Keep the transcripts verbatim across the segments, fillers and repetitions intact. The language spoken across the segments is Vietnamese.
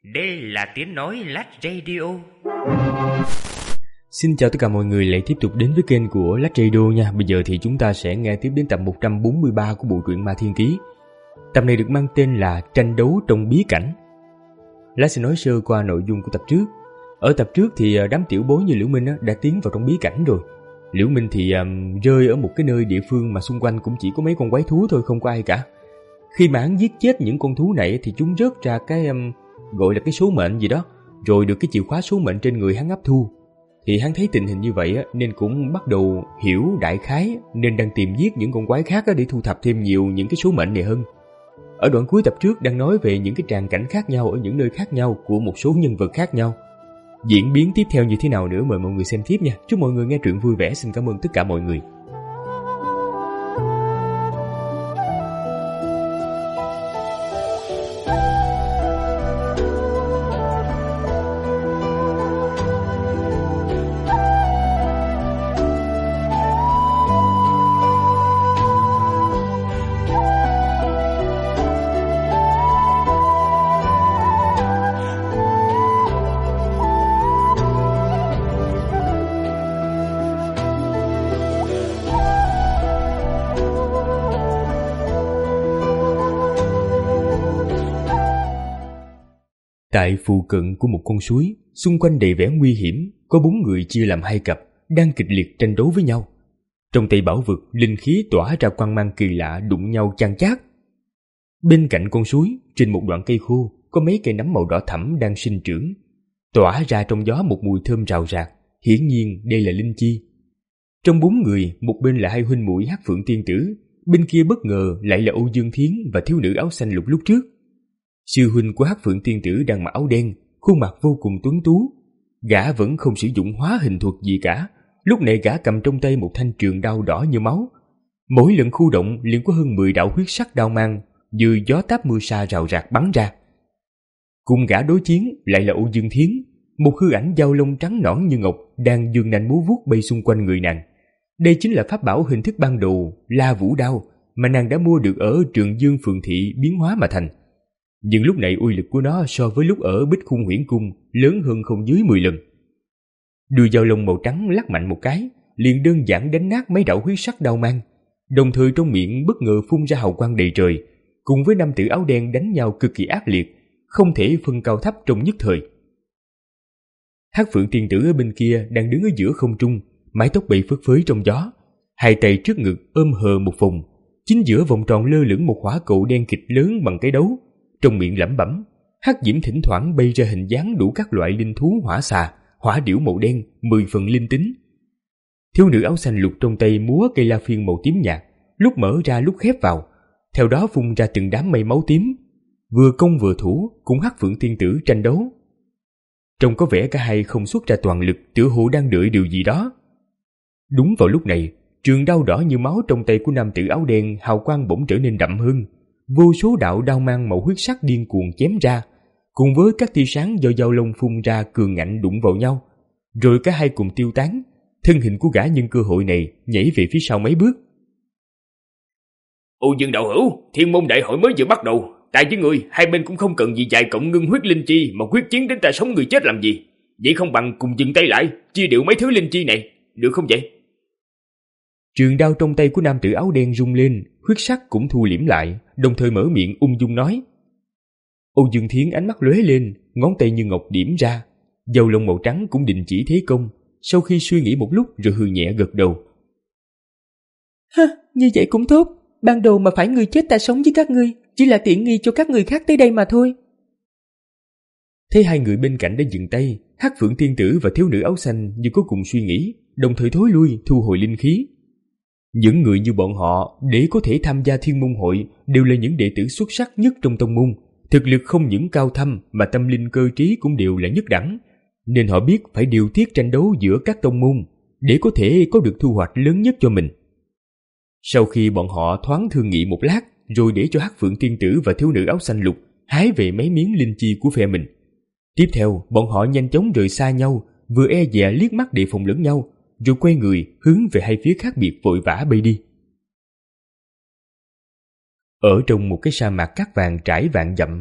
Đây là tiếng nói Lát Radio. Xin chào tất cả mọi người lại tiếp tục đến với kênh của Lát Radio nha. Bây giờ thì chúng ta sẽ nghe tiếp đến tập một trăm bốn mươi ba của bộ truyện Ma Thiên Ký. Tập này được mang tên là Tranh đấu trong bí cảnh. Lát sẽ nói sơ qua nội dung của tập trước. Ở tập trước thì đám tiểu bối như Liễu Minh đã tiến vào trong bí cảnh rồi. Liễu Minh thì um, rơi ở một cái nơi địa phương mà xung quanh cũng chỉ có mấy con quái thú thôi, không có ai cả. Khi mà hắn giết chết những con thú này thì chúng rớt ra cái um, gọi là cái số mệnh gì đó, rồi được cái chìa khóa số mệnh trên người hắn hấp thu. Thì hắn thấy tình hình như vậy á, nên cũng bắt đầu hiểu đại khái, nên đang tìm giết những con quái khác á, để thu thập thêm nhiều những cái số mệnh này hơn. Ở đoạn cuối tập trước đang nói về những cái tràng cảnh khác nhau ở những nơi khác nhau của một số nhân vật khác nhau. Diễn biến tiếp theo như thế nào nữa mời mọi người xem tiếp nha. Chúc mọi người nghe truyện vui vẻ. Xin cảm ơn tất cả mọi người. Tại phù cận của một con suối, xung quanh đầy vẻ nguy hiểm, có bốn người chia làm hai cặp, đang kịch liệt tranh đấu với nhau. Trong tay bảo vật, linh khí tỏa ra quang mang kỳ lạ đụng nhau chan chát. Bên cạnh con suối, trên một đoạn cây khô, có mấy cây nấm màu đỏ thẫm đang sinh trưởng, tỏa ra trong gió một mùi thơm rào rạt, hiển nhiên đây là linh chi. Trong bốn người, một bên là hai huynh muội Hắc Phượng Tiên Tử, bên kia bất ngờ lại là Âu Dương Thiến và thiếu nữ áo xanh lục lúc trước. Sư huynh của Hắc Phượng Tiên Tử đang mặc áo đen, khuôn mặt vô cùng tuấn tú. Gã vẫn không sử dụng hóa hình thuật gì cả. Lúc này gã cầm trong tay một thanh trường đao đỏ như máu. Mỗi lần khu động liền có hơn mười đạo huyết sắc đao mang như gió táp mưa sa rào rạt bắn ra. Cùng gã đối chiến lại là Âu Dương Thiến, một hư ảnh dao lông trắng nõn như ngọc đang giương nanh múa vuốt bay xung quanh người nàng. Đây chính là pháp bảo hình thức ban đầu La Vũ Đao mà nàng đã mua được ở Trường Dương Phường Thị biến hóa mà thành. Nhưng lúc này uy lực của nó so với lúc ở Bích Khung Huyễn Cung lớn hơn không dưới mười lần. Đuôi dao lông màu trắng lắc mạnh một cái, liền đơn giản đánh nát mấy đạo huyết sắc đao mang, đồng thời trong miệng bất ngờ phun ra hào quang đầy trời, cùng với nam tử áo đen đánh nhau cực kỳ ác liệt, không thể phân cao thấp trong nhất thời. Hắc Phượng Tiên Tử ở bên kia đang đứng ở giữa không trung, mái tóc bay phất phới trong gió, hai tay trước ngực ôm hờ một vùng, chính giữa vòng tròn lơ lửng một hỏa cầu đen kịch lớn bằng cái đấu. Trong miệng lẩm bẩm, hắc diễm thỉnh thoảng bay ra hình dáng đủ các loại linh thú hỏa xà, hỏa điểu màu đen, mười phần linh tính. Thiếu nữ áo xanh lục trong tay múa cây la phiên màu tím nhạt, lúc mở ra lúc khép vào, theo đó phun ra từng đám mây máu tím, vừa công vừa thủ cùng Hắc Phượng Tiên Tử tranh đấu. Trông có vẻ cả hai không xuất ra toàn lực, tựa hồ đang đợi điều gì đó. Đúng vào lúc này, trường đao đỏ như máu trong tay của nam tử áo đen hào quang bỗng trở nên đậm hơn. Vô số đạo đao mang màu huyết sắc điên cuồng chém ra, cùng với các tia sáng do dao lông phun ra cường ngạnh đụng vào nhau, rồi cả hai cùng tiêu tán. Thân hình của gã nhân cơ hội này nhảy về phía sau mấy bước. Âu Dương đạo hữu, Thiên Môn đại hội mới vừa bắt đầu, tại với người hai bên cũng không cần gì dài cộng ngưng huyết linh chi mà quyết chiến đến ta sống người chết làm gì. Vậy không bằng cùng dừng tay lại, chia điệu mấy thứ linh chi này, được không vậy? Trường đao trong tay của nam tử áo đen rung lên, huyết sắc cũng thu liễm lại, đồng thời mở miệng ung dung nói. Âu Dương Thiến ánh mắt lóe lên, ngón tay như ngọc điểm ra, dao lông màu trắng cũng đình chỉ thế công. Sau khi suy nghĩ một lúc rồi hừ nhẹ gật đầu. Hơ, như vậy cũng tốt. Ban đầu mà phải người chết ta sống với các ngươi, chỉ là tiện nghi cho các người khác tới đây mà thôi. Thấy hai người bên cạnh đã dừng tay, Hắc Phượng Tiên Tử và thiếu nữ áo xanh như có cùng suy nghĩ, đồng thời thối lui thu hồi linh khí. Những người như bọn họ để có thể tham gia Thiên Môn hội đều là những đệ tử xuất sắc nhất trong tông môn, thực lực không những cao thâm mà tâm linh cơ trí cũng đều là nhất đẳng, nên họ biết phải điều tiết tranh đấu giữa các tông môn để có thể có được thu hoạch lớn nhất cho mình. Sau khi bọn họ thoáng thương nghị một lát, rồi để cho Hắc Phượng Tiên Tử và thiếu nữ áo xanh lục hái về mấy miếng linh chi của phe mình. Tiếp theo, bọn họ nhanh chóng rời xa nhau, vừa e dè liếc mắt đề phòng lẫn nhau, rồi quay người hướng về hai phía khác biệt vội vã bay đi. Ở trong một cái sa mạc cát vàng trải vạn dặm,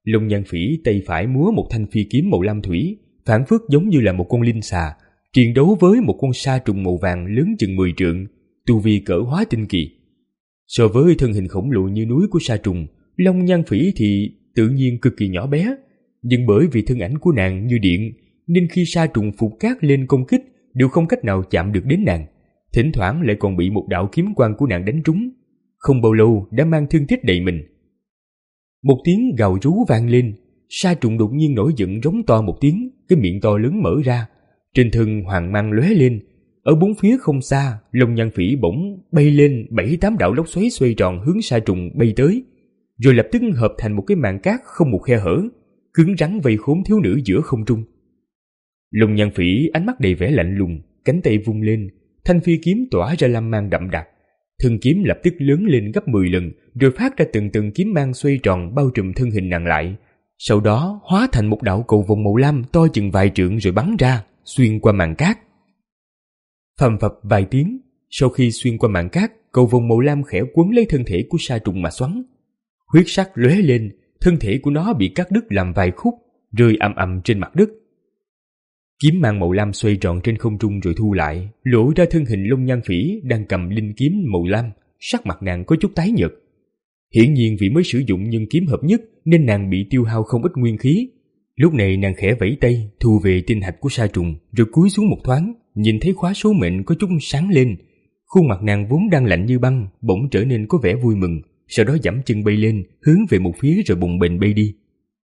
Long Nhan Phỉ tay phải múa một thanh phi kiếm màu lam thủy, phảng phất giống như là một con linh xà, chiến đấu với một con sa trùng màu vàng lớn chừng mười trượng, tu vi cỡ hóa tinh kỳ. So với thân hình khổng lồ như núi của sa trùng, Long Nhan Phỉ thì tự nhiên cực kỳ nhỏ bé, nhưng bởi vì thân ảnh của nàng như điện, nên khi sa trùng phục cát lên công kích đều không cách nào chạm được đến nàng, thỉnh thoảng lại còn bị một đạo kiếm quang của nàng đánh trúng, không bao lâu đã mang thương tích đầy mình. Một tiếng gào rú vang lên, sa trùng đột nhiên nổi giận rống to một tiếng, cái miệng to lớn mở ra, trên thân hoàng mang lóe lên. Ở bốn phía không xa, Long Nhan Phỉ bỗng bay lên bảy tám đạo lốc xoáy xoay tròn hướng sa trùng bay tới, rồi lập tức hợp thành một cái màn cát không một khe hở, cứng rắn vây khốn thiếu nữ giữa không trung. Long Nhan Phỉ ánh mắt đầy vẻ lạnh lùng, cánh tay vung lên, thanh phi kiếm tỏa ra lam mang đậm đặc, thân kiếm lập tức lớn lên gấp mười lần, rồi phát ra từng từng kiếm mang xoay tròn bao trùm thân hình nàng lại, sau đó hóa thành một đạo cầu vồng màu lam to chừng vài trượng rồi bắn ra, xuyên qua màn cát. Phầm phập vài tiếng, sau khi xuyên qua màn cát, cầu vồng màu lam khẽ quấn lấy thân thể của sa trùng mà xoắn. Huyết sắc lóe lên, thân thể của nó bị cắt đứt làm vài khúc, rơi ầm ầm trên mặt đất. Kiếm mang màu lam xoay tròn trên không trung rồi thu lại, lộ ra thân hình Long Nhan Phỉ đang cầm linh kiếm màu lam, sắc mặt nàng có chút tái nhợt. Hiển nhiên vì mới sử dụng nhân kiếm hợp nhất nên nàng bị tiêu hao không ít nguyên khí. Lúc này nàng khẽ vẫy tay, thu về tinh hạch của sa trùng, rồi cúi xuống một thoáng, nhìn thấy khóa số mệnh có chút sáng lên. Khuôn mặt nàng vốn đang lạnh như băng, bỗng trở nên có vẻ vui mừng, sau đó giẫm chân bay lên, hướng về một phía rồi bùng bềnh bay đi.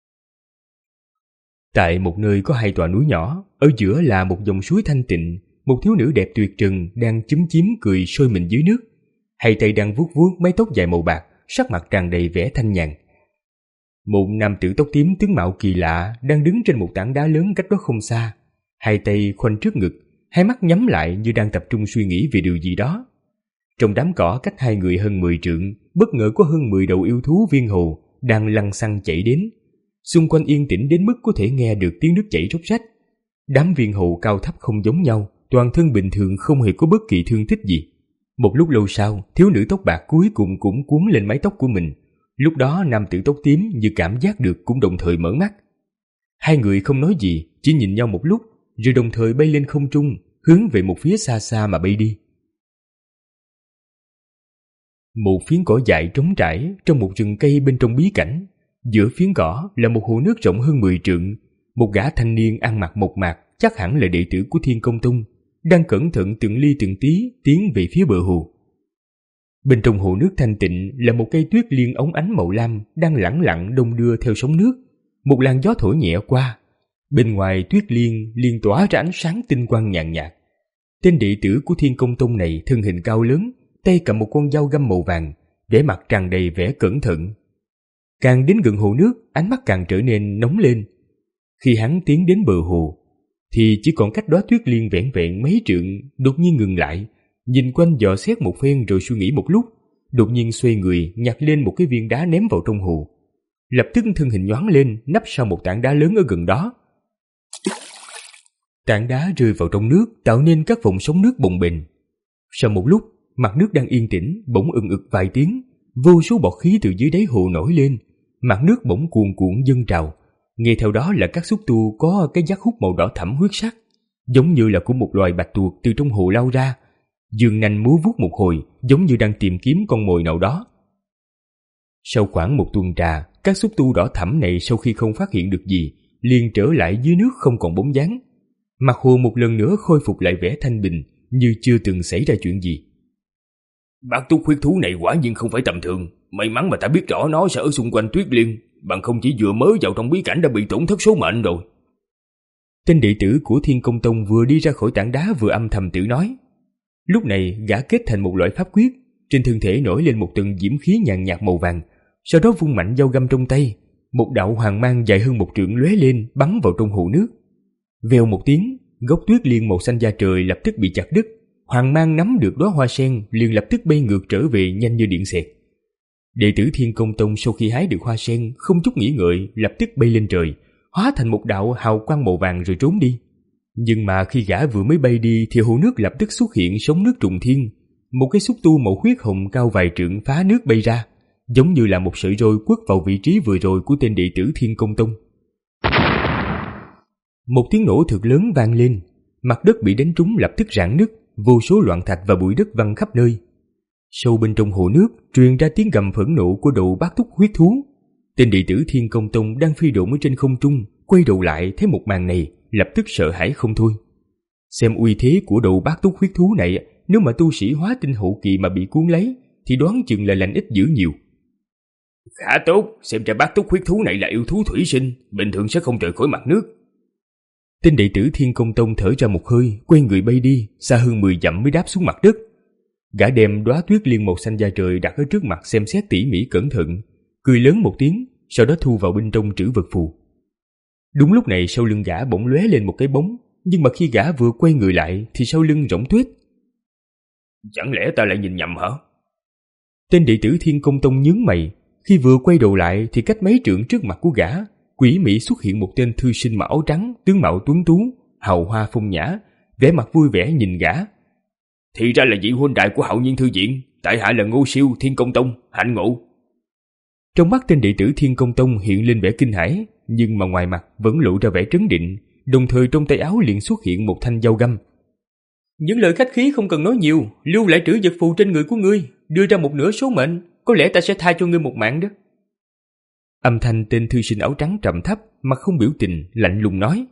Tại một nơi có hai tòa núi nhỏ, ở giữa là một dòng suối thanh tịnh, một thiếu nữ đẹp tuyệt trần đang chúm chím cười sôi mình dưới nước, hai tay đang vuốt vuốt mái tóc dài màu bạc, sắc mặt tràn đầy vẻ thanh nhàn. Một nam tử tóc tím tướng mạo kỳ lạ đang đứng trên một tảng đá lớn cách đó không xa, hai tay khoanh trước ngực, hai mắt nhắm lại như đang tập trung suy nghĩ về điều gì đó. Trong đám cỏ cách hai người hơn mười trượng, bất ngờ có hơn mười đầu yêu thú viên hồ đang lăng xăng chạy đến. Xung quanh yên tĩnh đến mức có thể nghe được tiếng nước chảy róc rách. Đám viên hồ cao thấp không giống nhau, toàn thân bình thường không hề có bất kỳ thương tích gì. Một lúc lâu sau, thiếu nữ tóc bạc cuối cùng cũng cuốn lên mái tóc của mình. Lúc đó nam tử tóc tím như cảm giác được cũng đồng thời mở mắt. Hai người không nói gì, chỉ nhìn nhau một lúc, rồi đồng thời bay lên không trung, hướng về một phía xa xa mà bay đi. Một phiến cỏ dại trống trải trong một rừng cây bên trong bí cảnh. Giữa phiến cỏ là một hồ nước rộng hơn mười trượng. Một gã thanh niên ăn mặc mộc mạc, chắc hẳn là đệ tử của Thiên Công Tông, đang cẩn thận từng ly từng tí tiến về phía bờ hồ. Bên trong hồ nước thanh tịnh là một cây tuyết liên óng ánh màu lam đang lẳng lặng đong đưa theo sóng nước. Một làn gió thổi nhẹ qua, bên ngoài tuyết liên liên tỏa ra ánh sáng tinh quang nhàn nhạt. Tên đệ tử của Thiên Công Tông này thân hình cao lớn, tay cầm một con dao găm màu vàng, vẻ mặt tràn đầy vẻ cẩn thận. Càng đến gần hồ nước, ánh mắt càng trở nên nóng lên. Khi hắn tiến đến bờ hồ, thì chỉ còn cách đó tuyết liên vẹn vẹn mấy trượng, đột nhiên ngừng lại, nhìn quanh dò xét một phen rồi suy nghĩ một lúc, đột nhiên xoay người nhặt lên một cái viên đá ném vào trong hồ. Lập tức thân hình nhoáng lên, nấp sau một tảng đá lớn ở gần đó. Tảng đá rơi vào trong nước, tạo nên các vòng sóng nước bồng bềnh. Sau một lúc, mặt nước đang yên tĩnh bỗng ừng ực vài tiếng, vô số bọt khí từ dưới đáy hồ nổi lên, mặt nước bỗng cuồn cuộn dâng trào. Nghe theo đó là các xúc tu có cái giác hút màu đỏ thẫm huyết sắc, giống như là của một loài bạch tuộc từ trong hồ lao ra, dương nanh múa vuốt một hồi, giống như đang tìm kiếm con mồi nào đó. Sau khoảng một tuần trà, các xúc tu đỏ thẫm này sau khi không phát hiện được gì, liền trở lại dưới nước không còn bóng dáng. Mặt hồ một lần nữa khôi phục lại vẻ thanh bình, như chưa từng xảy ra chuyện gì. Bác túc huyết thú này quả nhiên không phải tầm thường, may mắn mà ta biết rõ nó sẽ ở xung quanh tuyết liên, bằng không chỉ vừa mới vào trong bí cảnh đã bị tổn thất số mệnh rồi. Tên đệ tử của Thiên Công Tông vừa đi ra khỏi tảng đá vừa âm thầm tự nói. Lúc này gã kết thành một loại pháp quyết, trên thân thể nổi lên một tầng diễm khí nhàn nhạt màu vàng, sau đó vung mạnh dao găm trong tay, một đạo hoàng mang dài hơn một trượng lóe lên bắn vào trong hồ nước. Vèo một tiếng, gốc tuyết liên màu xanh da trời lập tức bị chặt đứt, hoàng mang nắm được đóa hoa sen liền lập tức bay ngược trở về nhanh như điện xẹt. Đệ tử Thiên Công Tông sau khi hái được hoa sen không chút nghĩ ngợi lập tức bay lên trời, hóa thành một đạo hào quang màu vàng rồi trốn đi. Nhưng mà khi gã vừa mới bay đi thì hồ nước lập tức xuất hiện sóng nước trùng thiên, một cái xúc tu màu huyết hồng cao vài trượng phá nước bay ra, giống như là một sợi roi quất vào vị trí vừa rồi của tên đệ tử Thiên Công Tông. Một tiếng nổ thật lớn vang lên, mặt đất bị đánh trúng lập tức rạn nứt, vô số loạn thạch và bụi đất văng khắp nơi. Sâu bên trong hồ nước truyền ra tiếng gầm phẫn nộ của đầu bát túc huyết thú. Tên đệ tử Thiên Công Tông đang phi độn ở trên không trung, quay đầu lại thấy một màn này, lập tức sợ hãi không thôi. Xem uy thế của đầu bát túc huyết thú này, nếu mà tu sĩ hóa tinh hậu kỳ mà bị cuốn lấy, thì đoán chừng là lành ít dữ nhiều. Khá tốt, xem ra bát túc huyết thú này là yêu thú thủy sinh, bình thường sẽ không rời khỏi mặt nước. Tên đệ tử Thiên Công Tông thở ra một hơi, quay người bay đi, xa hơn mười dặm mới đáp xuống mặt đất. Gã đem đóa tuyết liên màu xanh da trời đặt ở trước mặt xem xét tỉ mỉ cẩn thận, cười lớn một tiếng, sau đó thu vào bên trong trữ vật phù. Đúng lúc này sau lưng gã bỗng lóe lên một cái bóng, nhưng mà khi gã vừa quay người lại thì sau lưng rỗng tuếch. Chẳng lẽ ta lại nhìn nhầm hả? Tên đệ tử Thiên Công Tông nhướng mày, khi vừa quay đầu lại thì cách mấy trượng trước mặt của gã, quỷ mị xuất hiện một tên thư sinh mặc áo trắng, tướng mạo tuấn tú, hào hoa phong nhã, vẻ mặt vui vẻ nhìn gã. Thì ra là vị huynh đại của Hạo Nhiên thư viện, tại hạ là Ngô Siêu, Thiên Công Tông, hạnh ngộ. Trong mắt tên đệ tử Thiên Công Tông hiện lên vẻ kinh hãi, nhưng mà ngoài mặt vẫn lộ ra vẻ trấn định, đồng thời trong tay áo liền xuất hiện một thanh dao găm. Những lời khách khí không cần nói nhiều, lưu lại trữ vật phù trên người của ngươi, đưa ra một nửa số mệnh, có lẽ ta sẽ tha cho ngươi một mạng đó. Âm thanh tên thư sinh áo trắng trầm thấp, mặt không biểu tình, lạnh lùng nói.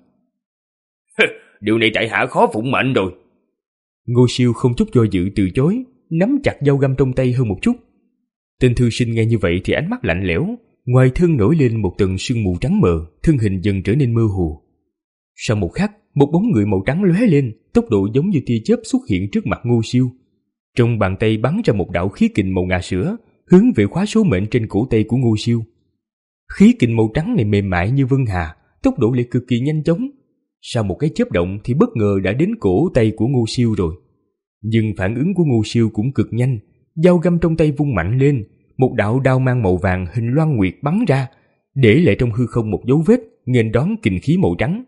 Điều này tại hạ khó phụng mệnh rồi. Ngô Siêu không chút do dự từ chối, nắm chặt dao găm trong tay hơn một chút. Tên thư sinh nghe như vậy thì ánh mắt lạnh lẽo, ngoài thân nổi lên một tầng sương mù trắng mờ, thân hình dần trở nên mơ hồ. Sau một khắc, một bóng người màu trắng lóe lên, tốc độ giống như tia chớp xuất hiện trước mặt Ngô Siêu. Trong bàn tay bắn ra một đạo khí kình màu ngà sữa, hướng về khóa số mệnh trên cổ tay của Ngô Siêu. Khí kình màu trắng này mềm mại như vân hà, tốc độ lại cực kỳ nhanh chóng. Sau một cái chớp động thì bất ngờ đã đến cổ tay của Ngô Siêu rồi. Nhưng phản ứng của Ngô Siêu cũng cực nhanh, dao găm trong tay vung mạnh lên, một đạo đao mang màu vàng hình loan nguyệt bắn ra, để lại trong hư không một dấu vết, nghênh đón kình khí màu trắng.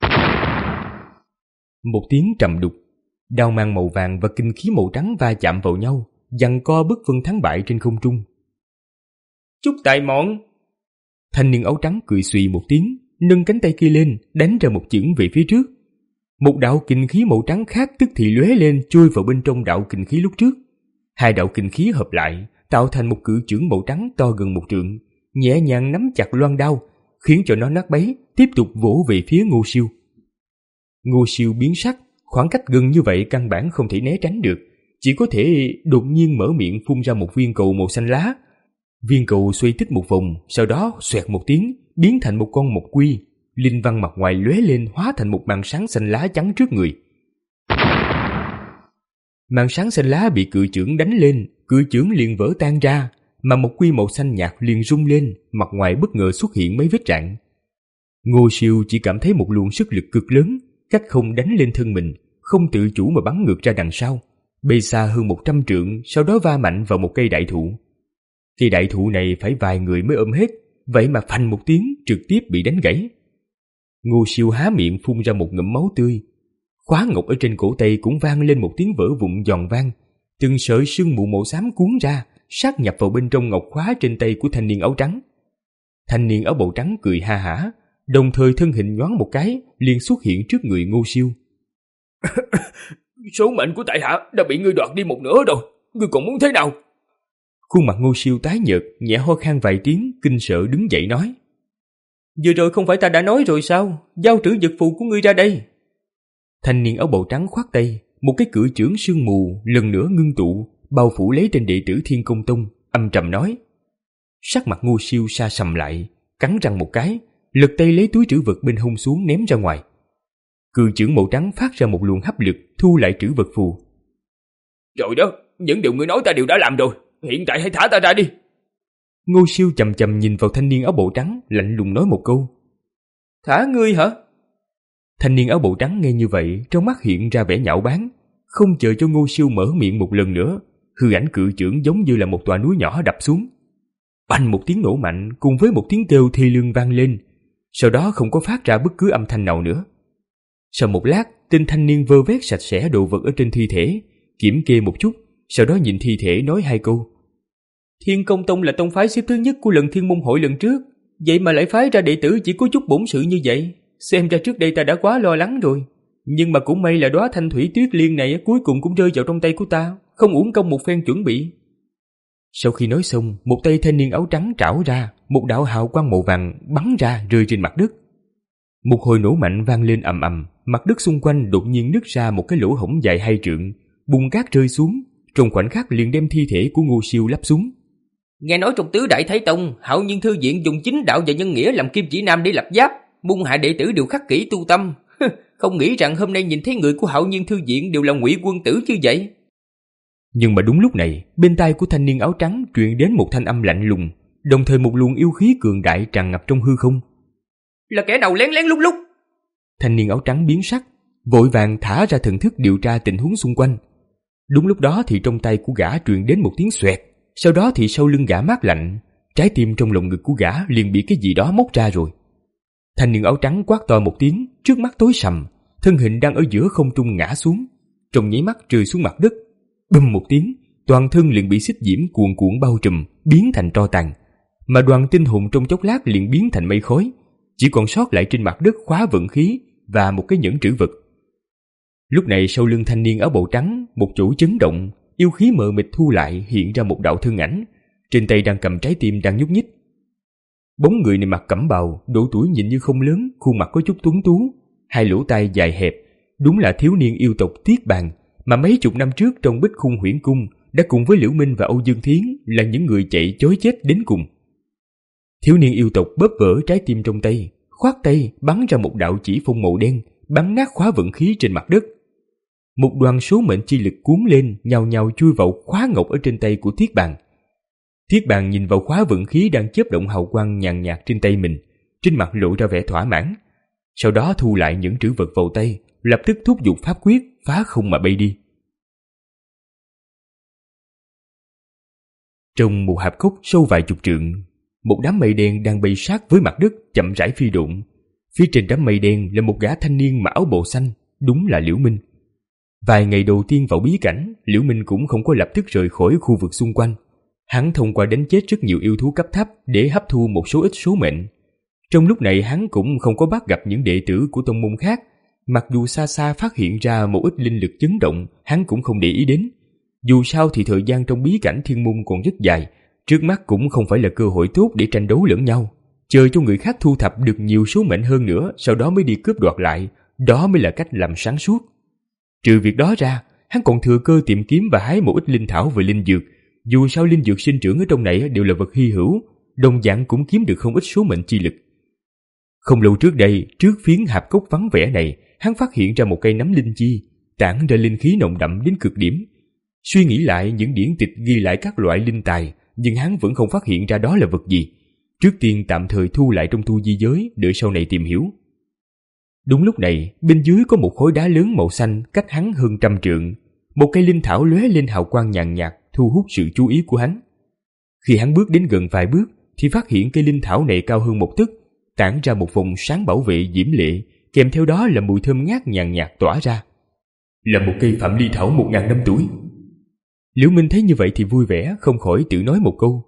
Một tiếng trầm đục, đao mang màu vàng và kình khí màu trắng va chạm vào nhau, giằng co bất phân thắng bại trên không trung. Chúc tài mọn! Thanh niên áo trắng cười xùy một tiếng, nâng cánh tay kia lên, đánh ra một chưởng về phía trước. Một đạo kình khí màu trắng khác tức thì lóe lên chui vào bên trong đạo kình khí lúc trước. Hai đạo kình khí hợp lại, tạo thành một cự chưởng màu trắng to gần một trượng, nhẹ nhàng nắm chặt loan đao, khiến cho nó nát bấy, tiếp tục vỗ về phía Ngô Siêu. Ngô Siêu biến sắc, khoảng cách gần như vậy căn bản không thể né tránh được, chỉ có thể đột nhiên mở miệng phun ra một viên cầu màu xanh lá. Viên cầu xoay tích một vòng, sau đó xoẹt một tiếng, biến thành một con mộc quy, linh văn mặt ngoài lóe lên hóa thành một màn sáng xanh lá chắn trước người. Màn sáng xanh lá bị cự chưởng đánh lên, cự chưởng liền vỡ tan ra, mà mộc quy màu xanh nhạt liền rung lên, mặt ngoài bất ngờ xuất hiện mấy vết rạn. Ngô Siêu chỉ cảm thấy một luồng sức lực cực lớn, cách không đánh lên thân mình, không tự chủ mà bắn ngược ra đằng sau, bay xa hơn một trăm trượng, sau đó va mạnh vào một cây đại thụ. Cây đại thụ này phải vài người mới ôm hết, vậy mà phanh một tiếng trực tiếp bị đánh gãy. Ngô Siêu há miệng phun ra một ngụm máu tươi. Khóa ngọc ở trên cổ tay cũng vang lên một tiếng vỡ vụn giòn vang, từng sợi sương mù màu xám cuốn ra, sát nhập vào bên trong ngọc khóa trên tay của thanh niên áo trắng. Thanh niên áo bào trắng cười ha hả, đồng thời thân hình nhoáng một cái liền xuất hiện trước người Ngô Siêu. Số mệnh của tại hạ đã bị ngươi đoạt đi một nửa rồi, ngươi còn muốn thế nào? Khuôn mặt Ngô Siêu tái nhợt, nhẹ ho khan vài tiếng, kinh sợ đứng dậy nói. Vừa rồi không phải ta đã nói rồi sao, giao trữ vật phù của ngươi ra đây. Thanh niên áo bào trắng khoát tay, một cái cự chưởng sương mù lần nữa ngưng tụ, bao phủ lấy trên đệ tử Thiên Công Tông, âm trầm nói. Sắc mặt Ngô Siêu sa sầm lại, cắn răng một cái, lật tay lấy túi trữ vật bên hông xuống ném ra ngoài. Cự chưởng màu trắng phát ra một luồng hấp lực, thu lại trữ vật phù. Rồi đó, những điều ngươi nói ta đều đã làm rồi, hiện tại hãy thả ta ra đi. Ngô Siêu chầm chầm nhìn vào thanh niên áo bào trắng, lạnh lùng nói một câu. Thả ngươi hả? Thanh niên áo bào trắng nghe như vậy, trong mắt hiện ra vẻ nhạo báng, không chờ cho Ngô Siêu mở miệng một lần nữa, hư ảnh cự chưởng giống như là một tòa núi nhỏ đập xuống. Bành một tiếng nổ mạnh cùng với một tiếng kêu thê lương vang lên, sau đó không có phát ra bất cứ âm thanh nào nữa. Sau một lát, tên thanh niên vơ vét sạch sẽ đồ vật ở trên thi thể, kiểm kê một chút, sau đó nhìn thi thể nói hai câu. Thiên Công Tông là tông phái xếp thứ nhất của lần Thiên Môn Hội lần trước, vậy mà lại phái ra đệ tử chỉ có chút bổn sự như vậy. Xem ra trước đây ta đã quá lo lắng rồi. Nhưng mà cũng may là đóa Thanh Thủy Tuyết Liên này cuối cùng cũng rơi vào trong tay của ta, không uổng công một phen chuẩn bị. Sau khi nói xong, một tay thanh niên áo trắng trảo ra, một đạo hào quang màu vàng bắn ra rơi trên mặt đất. Một hồi nổ mạnh vang lên ầm ầm, mặt đất xung quanh đột nhiên nứt ra một cái lỗ hổng dài hai trượng, bùn cát rơi xuống, trong khoảnh khắc liền đem thi thể của Ngô Siêu lắp xuống. Nghe nói trong Tứ Đại Thái Tông, Hạo Nhiên Thư Viện dùng chính đạo và nhân nghĩa làm kim chỉ nam để lập giáp, môn hạ đệ tử đều khắc kỹ tu tâm. Không nghĩ rằng hôm nay nhìn thấy người của Hạo Nhiên Thư Viện đều là Ngụy quân tử như vậy. Nhưng mà đúng lúc này, bên tai của thanh niên áo trắng truyền đến một thanh âm lạnh lùng, đồng thời một luồng yêu khí cường đại tràn ngập trong hư không. Là kẻ nào lén lén lúc lúc? Thanh niên áo trắng biến sắc, vội vàng thả ra thần thức điều tra tình huống xung quanh. Đúng lúc đó thì trong tay của gã truyền đến một tiếng xoẹt, sau đó thì sau lưng gã mát lạnh, trái tim trong lồng ngực của gã liền bị cái gì đó móc ra rồi. Thanh niên áo trắng quát to một tiếng, trước mắt tối sầm, thân hình đang ở giữa không trung ngã xuống, trong nháy mắt rơi xuống mặt đất. Bùm một tiếng, toàn thân liền bị xích diễm cuồn cuộn bao trùm, biến thành tro tàn, mà đoàn tinh hồn trong chốc lát liền biến thành mây khói, chỉ còn sót lại trên mặt đất khóa vận khí và một cái nhẫn trữ vật. Lúc này sau lưng thanh niên áo bào trắng, một chỗ chấn động, yêu khí mờ mịt thu lại, hiện ra một đạo thân ảnh, trên tay đang cầm trái tim đang nhúc nhích. Bóng người này mặc cẩm bào, độ tuổi nhìn như không lớn, khuôn mặt có chút tuấn tú, hai lỗ tai dài hẹp, đúng là thiếu niên yêu tộc Tiết Bàn mà mấy chục năm trước trong Bích Khung Huyễn Cung đã cùng với Liễu Minh và Âu Dương Thiến là những người chạy chối chết đến cùng. Thiếu niên yêu tộc bóp vỡ trái tim trong tay, khoát tay bắn ra một đạo chỉ phong màu đen, bắn nát khóa vận khí trên mặt đất. Một đoàn số mệnh chi lực cuốn lên, nhào nhào chui vào khóa ngọc ở trên tay của Thiết Bàn. Thiết Bàn nhìn vào khóa vận khí đang chớp động hào quang nhàn nhạt trên tay mình, trên mặt lộ ra vẻ thỏa mãn. Sau đó thu lại những trữ vật vào tay, lập tức thúc giục pháp quyết phá không mà bay đi. Trong một hạp cốc sâu vài chục trượng, một đám mây đen đang bay sát với mặt đất chậm rãi phi độn. Phía trên đám mây đen là một gã thanh niên mặc áo bào xanh, đúng là Liễu Minh. Vài ngày đầu tiên vào bí cảnh, Liễu Minh cũng không có lập tức rời khỏi khu vực xung quanh. Hắn thông qua đánh chết rất nhiều yêu thú cấp thấp để hấp thu một số ít số mệnh. Trong lúc này hắn cũng không có bắt gặp những đệ tử của tông môn khác, mặc dù xa xa phát hiện ra một ít linh lực chấn động, hắn cũng không để ý đến. Dù sao thì thời gian trong bí cảnh thiên môn còn rất dài, trước mắt cũng không phải là cơ hội tốt để tranh đấu lẫn nhau. Chờ cho người khác thu thập được nhiều số mệnh hơn nữa, sau đó mới đi cướp đoạt lại, đó mới là cách làm sáng suốt. Trừ việc đó ra, hắn còn thừa cơ tìm kiếm và hái một ít linh thảo và linh dược. Dù sao linh dược sinh trưởng ở trong này đều là vật hy hữu, đồng dạng cũng kiếm được không ít số mệnh chi lực. Không lâu trước đây, trước phiến hạp cốc vắng vẻ này, hắn phát hiện ra một cây nấm linh chi, tản ra linh khí nồng đậm đến cực điểm. Suy nghĩ lại những điển tịch ghi lại các loại linh tài, nhưng hắn vẫn không phát hiện ra đó là vật gì. Trước tiên tạm thời thu lại trong tu di giới, đợi sau này tìm hiểu. Đúng lúc này, bên dưới có một khối đá lớn màu xanh cách hắn hơn trăm trượng. Một cây linh thảo lóe lên hào quang nhàn nhạt, thu hút sự chú ý của hắn. Khi hắn bước đến gần vài bước, thì phát hiện cây linh thảo này cao hơn một tấc, tản ra một vòng sáng bảo vệ diễm lệ, kèm theo đó là mùi thơm ngát nhàn nhạt tỏa ra. Là một cây phạm ly thảo một ngàn năm tuổi. Liễu Minh thấy như vậy thì vui vẻ, không khỏi tự nói một câu.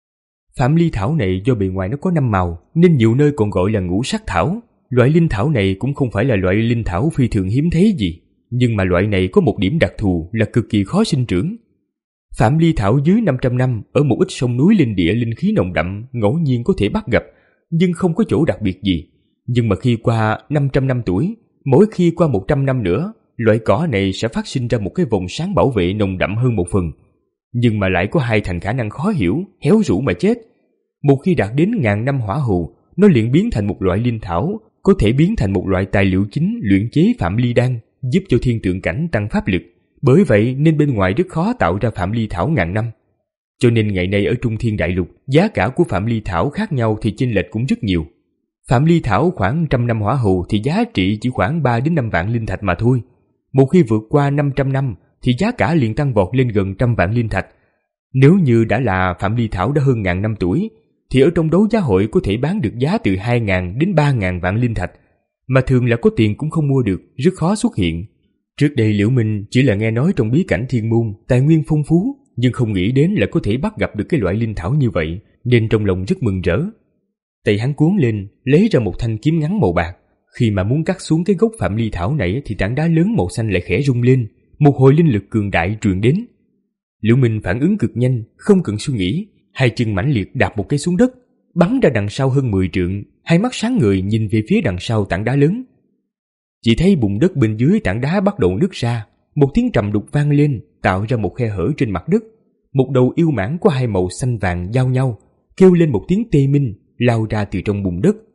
Phạm ly thảo này do bề ngoài nó có năm màu, nên nhiều nơi còn gọi là ngũ sắc thảo. Loại linh thảo này cũng không phải là loại linh thảo phi thường hiếm thấy gì, nhưng mà loại này có một điểm đặc thù là cực kỳ khó sinh trưởng. Phạm ly thảo dưới năm trăm năm ở một ít sông núi linh địa linh khí nồng đậm ngẫu nhiên có thể bắt gặp, nhưng không có chỗ đặc biệt gì. Nhưng mà khi qua năm trăm năm tuổi, mỗi khi qua một trăm năm nữa, loại cỏ này sẽ phát sinh ra một cái vòng sáng bảo vệ nồng đậm hơn một phần. Nhưng mà lại có hai thành khả năng khó hiểu, héo rũ mà chết. Một khi đạt đến ngàn năm hỏa hù, nó liền biến thành một loại linh thảo, có thể biến thành một loại tài liệu chính luyện chế phạm ly đan, giúp cho thiên tượng cảnh tăng pháp lực. Bởi vậy nên bên ngoài rất khó tạo ra phạm ly thảo ngàn năm. Cho nên ngày nay ở Trung Thiên Đại Lục, giá cả của phạm ly thảo khác nhau thì chênh lệch cũng rất nhiều. Phạm ly thảo khoảng trăm năm hỏa hù thì giá trị chỉ khoảng ba đến năm vạn linh thạch mà thôi. Một khi vượt qua năm trăm năm thì giá cả liền tăng vọt lên gần trăm vạn linh thạch. Nếu như đã là phạm ly thảo đã hơn ngàn năm tuổi, thì ở trong đấu giá hội có thể bán được giá từ hai ngàn đến ba ngàn vạn linh thạch, mà thường là có tiền cũng không mua được, rất khó xuất hiện. Trước đây Liễu Minh chỉ là nghe nói trong bí cảnh thiên môn tài nguyên phong phú, nhưng không nghĩ đến là có thể bắt gặp được cái loại linh thảo như vậy, nên trong lòng rất mừng rỡ. Tay hắn cuốn lên, lấy ra một thanh kiếm ngắn màu bạc. Khi mà muốn cắt xuống cái gốc phạm ly thảo này thì tảng đá lớn màu xanh lại khẽ rung lên, một hồi linh lực cường đại truyền đến. Liễu Minh phản ứng cực nhanh, không cần suy nghĩ, hai chân mãnh liệt đạp một cái xuống đất, bắn ra đằng sau hơn mười trượng, hai mắt sáng ngời nhìn về phía đằng sau tảng đá lớn. Chỉ thấy bùn đất bên dưới tảng đá bắt đầu nứt ra, một tiếng trầm đục vang lên, tạo ra một khe hở trên mặt đất. Một đầu yêu mãng có hai màu xanh vàng giao nhau, kêu lên một tiếng tê minh, lao ra từ trong bùn đất.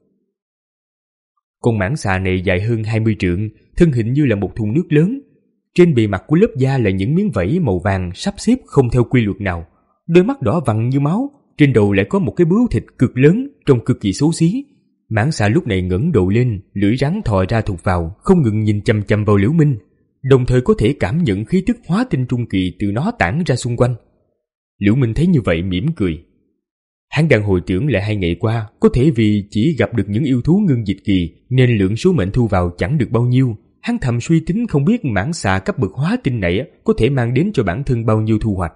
Con mãng xà này dài hơn hai mươi trượng, thân hình như là một thùng nước lớn. Trên bề mặt của lớp da là những miếng vảy màu vàng sắp xếp không theo quy luật nào. Đôi mắt đỏ vằn như máu, trên đầu lại có một cái bướu thịt cực lớn, trông cực kỳ xấu xí. Mãng xà lúc này ngẩng đầu lên, lưỡi rắn thò ra thụt vào, không ngừng nhìn chằm chằm vào Liễu Minh, đồng thời có thể cảm nhận khí tức hóa tinh trung kỳ từ nó tản ra xung quanh. Liễu Minh thấy như vậy mỉm cười. Hắn đang hồi tưởng lại hai ngày qua, có thể vì chỉ gặp được những yêu thú ngưng dịch kỳ nên lượng số mệnh thu vào chẳng được bao nhiêu. Hắn thầm suy tính không biết mãng xà cấp bậc hóa tinh này có thể mang đến cho bản thân bao nhiêu thu hoạch.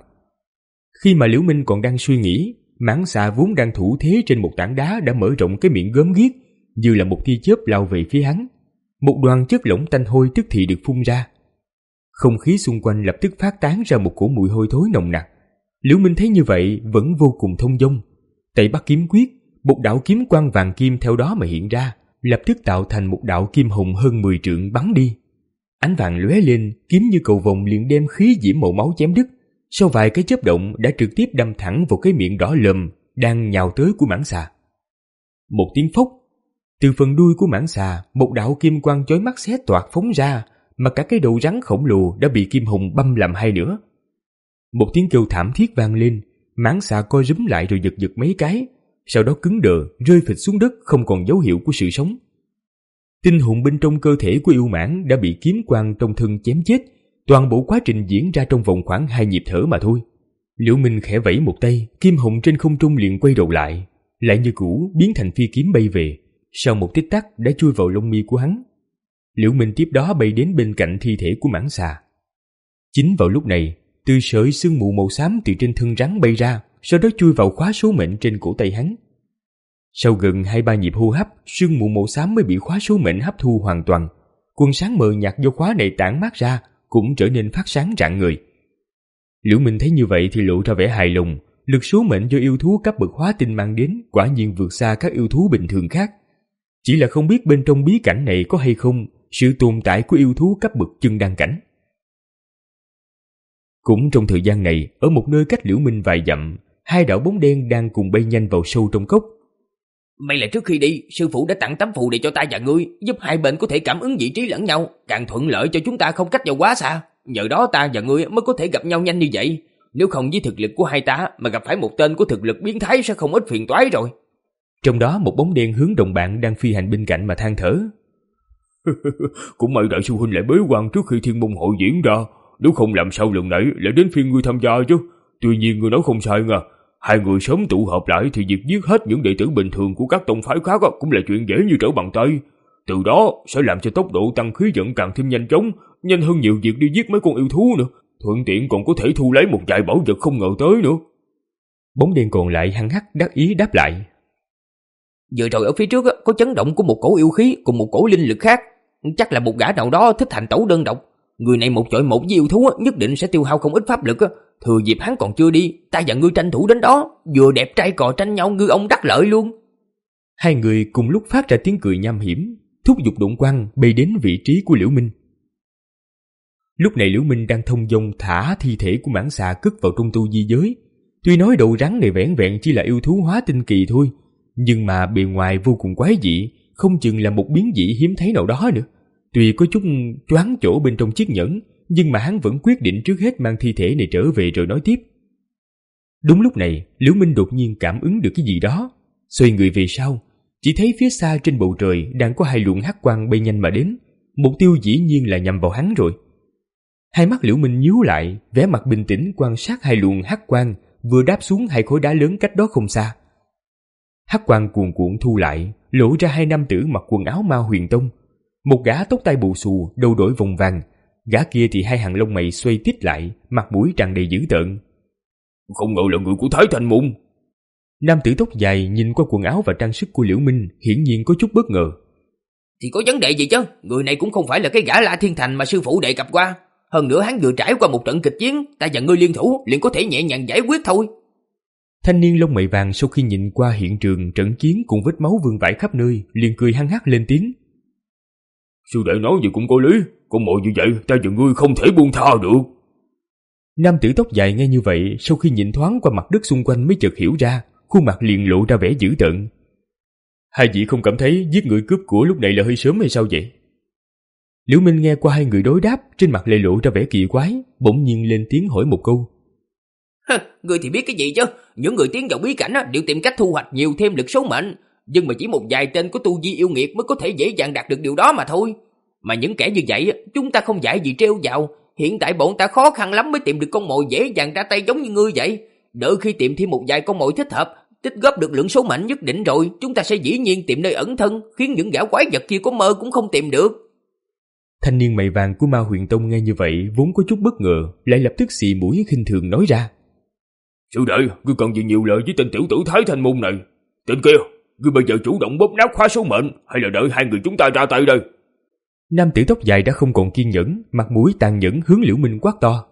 Khi mà Liễu Minh còn đang suy nghĩ, mãng xà vốn đang thủ thế trên một tảng đá đã mở rộng cái miệng gớm ghiếc, như là một tia chớp lao về phía hắn. Một đoàn chất lỏng tanh hôi tức thì được phun ra. Không khí xung quanh lập tức phát tán ra một cổ mùi hôi thối nồng nặc. Liễu Minh thấy như vậy vẫn vô cùng thông dong. Tay bắt kiếm quyết, một đạo kiếm quang vàng kim theo đó mà hiện ra, lập tức tạo thành một đạo kim hồng hơn mười trượng bắn đi. Ánh vàng lóe lên, kiếm như cầu vồng liền đem khí diễm màu máu chém đứt. Sau vài cái chớp động đã trực tiếp đâm thẳng vào cái miệng đỏ lồm đang nhào tới của mãng xà. Một tiếng phốc, từ phần đuôi của mãng xà, một đạo kim quang chói mắt xé toạc phóng ra, mà cả cái đầu rắn khổng lồ đã bị kim hồng băm làm hai nửa. Một tiếng kêu thảm thiết vang lên, mãng xà co rúm lại rồi giật giật mấy cái, sau đó cứng đờ rơi phịch xuống đất, không còn dấu hiệu của sự sống. Tinh hồn bên trong cơ thể của yêu mãng đã bị kiếm quang trong thân chém chết. Toàn bộ quá trình diễn ra trong vòng khoảng hai nhịp thở mà thôi. Liễu Minh khẽ vẫy một tay, kim hồng trên không trung liền quay đầu lại, lại như cũ biến thành phi kiếm bay về. Sau một tích tắc đã chui vào lông mi của hắn. Liễu Minh tiếp đó bay đến bên cạnh thi thể của mãng xà. Chính vào lúc này, từ sợi sương mù màu xám từ trên thân rắn bay ra, sau đó chui vào khóa số mệnh trên cổ tay hắn. Sau gần hai ba nhịp hô hấp, sương mù màu xám mới bị khóa số mệnh hấp thu hoàn toàn. Quần sáng mờ nhạt do khóa này tản mát ra cũng trở nên phát sáng rạng ngời. Liễu Minh thấy như vậy thì lộ ra vẻ hài lòng. Lực số mệnh do yêu thú cấp bậc hóa tinh mang đến quả nhiên vượt xa các yêu thú bình thường khác. Chỉ là không biết bên trong bí cảnh này có hay không sự tồn tại của yêu thú cấp bậc chân đăng cảnh. Cũng trong thời gian này, ở một nơi cách Liễu Minh vài dặm, hai đạo bóng đen đang cùng bay nhanh vào sâu trong cốc. May là trước khi đi, sư phụ đã tặng tấm phù để cho ta và ngươi, giúp hai bên có thể cảm ứng vị trí lẫn nhau, càng thuận lợi cho chúng ta không cách nhau quá xa. Nhờ đó ta và ngươi mới có thể gặp nhau nhanh như vậy. Nếu không với thực lực của hai ta mà gặp phải một tên có thực lực biến thái sẽ không ít phiền toái rồi. Trong đó một bóng đen hướng đồng bạn đang phi hành bên cạnh mà than thở. Cũng may đại sư huynh lại bế quan trước khi thiên môn hội diễn ra, nếu không làm sao lần này lại đến phiên ngươi tham gia chứ. Tuy nhiên ngươi nói không sai nha, hai người sớm tụ hợp lại thì việc giết hết những đệ tử bình thường của các tông phái khác cũng là chuyện dễ như trở bàn tay. Từ đó sẽ làm cho tốc độ tăng khí vận càng thêm nhanh chóng, nhanh hơn nhiều việc đi giết mấy con yêu thú nữa. Thuận tiện còn có thể thu lấy một vài bảo vật không ngờ tới nữa. Bóng đen còn lại hăng hắc đắc ý đáp lại. Vừa rồi ở phía trước có chấn động của một cổ yêu khí cùng một cổ linh lực khác. Chắc là một gã nào đó thích hành tẩu đơn độc. Người này một chọi một với yêu thú nhất định sẽ tiêu hao không ít pháp lực. Thừa dịp hắn còn chưa đi, ta và ngươi tranh thủ đến đó, vừa đẹp trai cò tranh nhau ngư ông đắc lợi luôn. Hai người cùng lúc phát ra tiếng cười nham hiểm, thúc giục độn quang bay đến vị trí của Liễu Minh. Lúc này Liễu Minh đang thông dong thả thi thể của mãng xà cất vào trong tu di giới. Tuy nói đầu rắn này vẻn vẹn chỉ là yêu thú hóa tinh kỳ thôi, nhưng mà bề ngoài vô cùng quái dị, không chừng là một biến dị hiếm thấy nào đó nữa. Tuy có chút choáng chỗ bên trong chiếc nhẫn, nhưng mà hắn vẫn quyết định trước hết mang thi thể này trở về rồi nói tiếp. Đúng lúc này, Liễu Minh đột nhiên cảm ứng được cái gì đó. Xoay người về sau, chỉ thấy phía xa trên bầu trời đang có hai luồng hắc quang bay nhanh mà đến. Mục tiêu dĩ nhiên là nhằm vào hắn rồi. Hai mắt Liễu Minh nhíu lại, vẻ mặt bình tĩnh quan sát hai luồng hắc quang vừa đáp xuống hai khối đá lớn cách đó không xa. Hắc quang cuồn cuộn thu lại, lộ ra hai nam tử mặc quần áo Ma Huyền Tông. Một gã tóc tai bù xù, đầu đội vòng vàng, gã kia thì hai hàng lông mày xoay tít lại, mặt mũi tràn đầy dữ tợn. Không ngờ là người của Thái Thanh Môn. Nam tử tóc dài nhìn qua quần áo và trang sức của Liễu Minh, hiển nhiên có chút bất ngờ. Thì có vấn đề gì chứ, người này cũng không phải là cái gã La Thiên Thành mà sư phụ đề cập qua. Hơn nữa hắn vừa trải qua một trận kịch chiến, ta và ngươi liên thủ liền có thể nhẹ nhàng giải quyết thôi. Thanh niên lông mày vàng sau khi nhìn qua hiện trường trận chiến cùng vết máu vương vãi khắp nơi, liền cười hăng hắc lên tiếng. Sư đệ nói gì cũng có lý, con mồi như vậy ta và ngươi không thể buông tha được. Nam tử tóc dài nghe như vậy, sau khi nhìn thoáng qua mặt đất xung quanh mới chợt hiểu ra, khuôn mặt liền lộ ra vẻ dữ tợn. Hai vị không cảm thấy giết người cướp của lúc này là hơi sớm hay sao vậy? Liễu Minh nghe qua hai người đối đáp, trên mặt lại lộ ra vẻ kỳ quái, bỗng nhiên lên tiếng hỏi một câu. Hừ, ngươi thì biết cái gì chứ? Những người tiến vào bí cảnh á, đều tìm cách thu hoạch nhiều thêm lực số mệnh, nhưng mà chỉ một vài tên có tu vi yêu nghiệt mới có thể dễ dàng đạt được điều đó mà thôi. Mà những kẻ như vậy chúng ta không dạy gì trêu vào. Hiện tại bọn ta khó khăn lắm mới tìm được con mồi dễ dàng ra tay giống như ngươi vậy. Đợi khi tìm thêm một vài con mồi thích hợp, tích góp được lượng số mệnh nhất định rồi, chúng ta sẽ dĩ nhiên tìm nơi ẩn thân, khiến những gã quái vật kia có mơ cũng không tìm được. Thanh niên mày vàng của Ma Huyền Tông nghe như vậy vốn có chút bất ngờ, lại lập tức xì mũi khinh thường nói ra. Sư đệ, ngươi cần gì nhiều lời với tên tiểu tử Thái Thanh Môn này? Tên kia, ngươi bây giờ chủ động bóp nát khóa số mệnh, hay là đợi hai người chúng ta ra tay đây? Nam tử tóc dài đã không còn kiên nhẫn, mặt mũi tàn nhẫn hướng Liễu Minh quát to.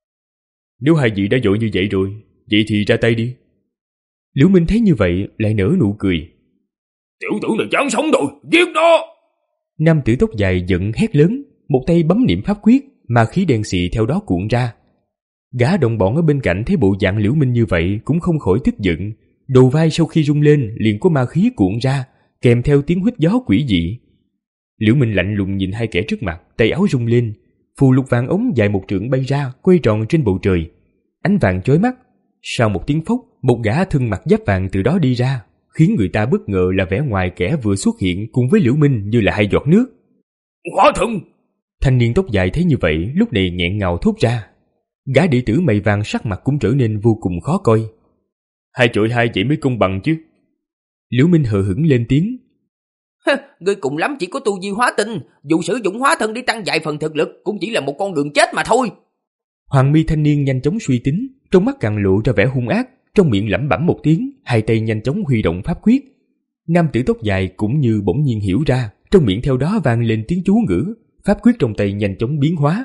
Nếu hai vị đã vội như vậy rồi, vậy thì ra tay đi. Liễu Minh thấy như vậy lại nở nụ cười. Tiểu tử này chán sống rồi, giết nó! Nam tử tóc dài giận hét lớn, một tay bấm niệm pháp quyết, ma khí đen xì theo đó cuộn ra. Gã đồng bọn ở bên cạnh thấy bộ dạng Liễu Minh như vậy cũng không khỏi tức giận, đầu vai sau khi rung lên liền có ma khí cuộn ra, kèm theo tiếng huýt gió quỷ dị. Liễu Minh lạnh lùng nhìn hai kẻ trước mặt, tay áo rung lên, phù lục vàng ống dài một trượng bay ra, quay tròn trên bầu trời. Ánh vàng chói mắt, sau một tiếng phốc, một gã thân mặc giáp vàng từ đó đi ra, khiến người ta bất ngờ là vẻ ngoài kẻ vừa xuất hiện cùng với Liễu Minh như là hai giọt nước. Hóa thân! Thanh niên tóc dài thấy như vậy, lúc này nghẹn ngào thốt ra. Gã đệ tử mày vàng sắc mặt cũng trở nên vô cùng khó coi. Hai chọi hai vậy mới công bằng chứ. Liễu Minh hờ hững lên tiếng. Ngươi cùng lắm chỉ có tu vi hóa tinh, dù sử dụng hóa thân để tăng vài phần thực lực cũng chỉ là một con đường chết mà thôi. Hoàng mi thanh niên nhanh chóng suy tính, trong mắt càng lộ ra vẻ hung ác, trong miệng lẩm bẩm một tiếng, hai tay nhanh chóng huy động pháp quyết. Nam tử tóc dài cũng như bỗng nhiên hiểu ra, trong miệng theo đó vang lên tiếng chú ngữ, pháp quyết trong tay nhanh chóng biến hóa.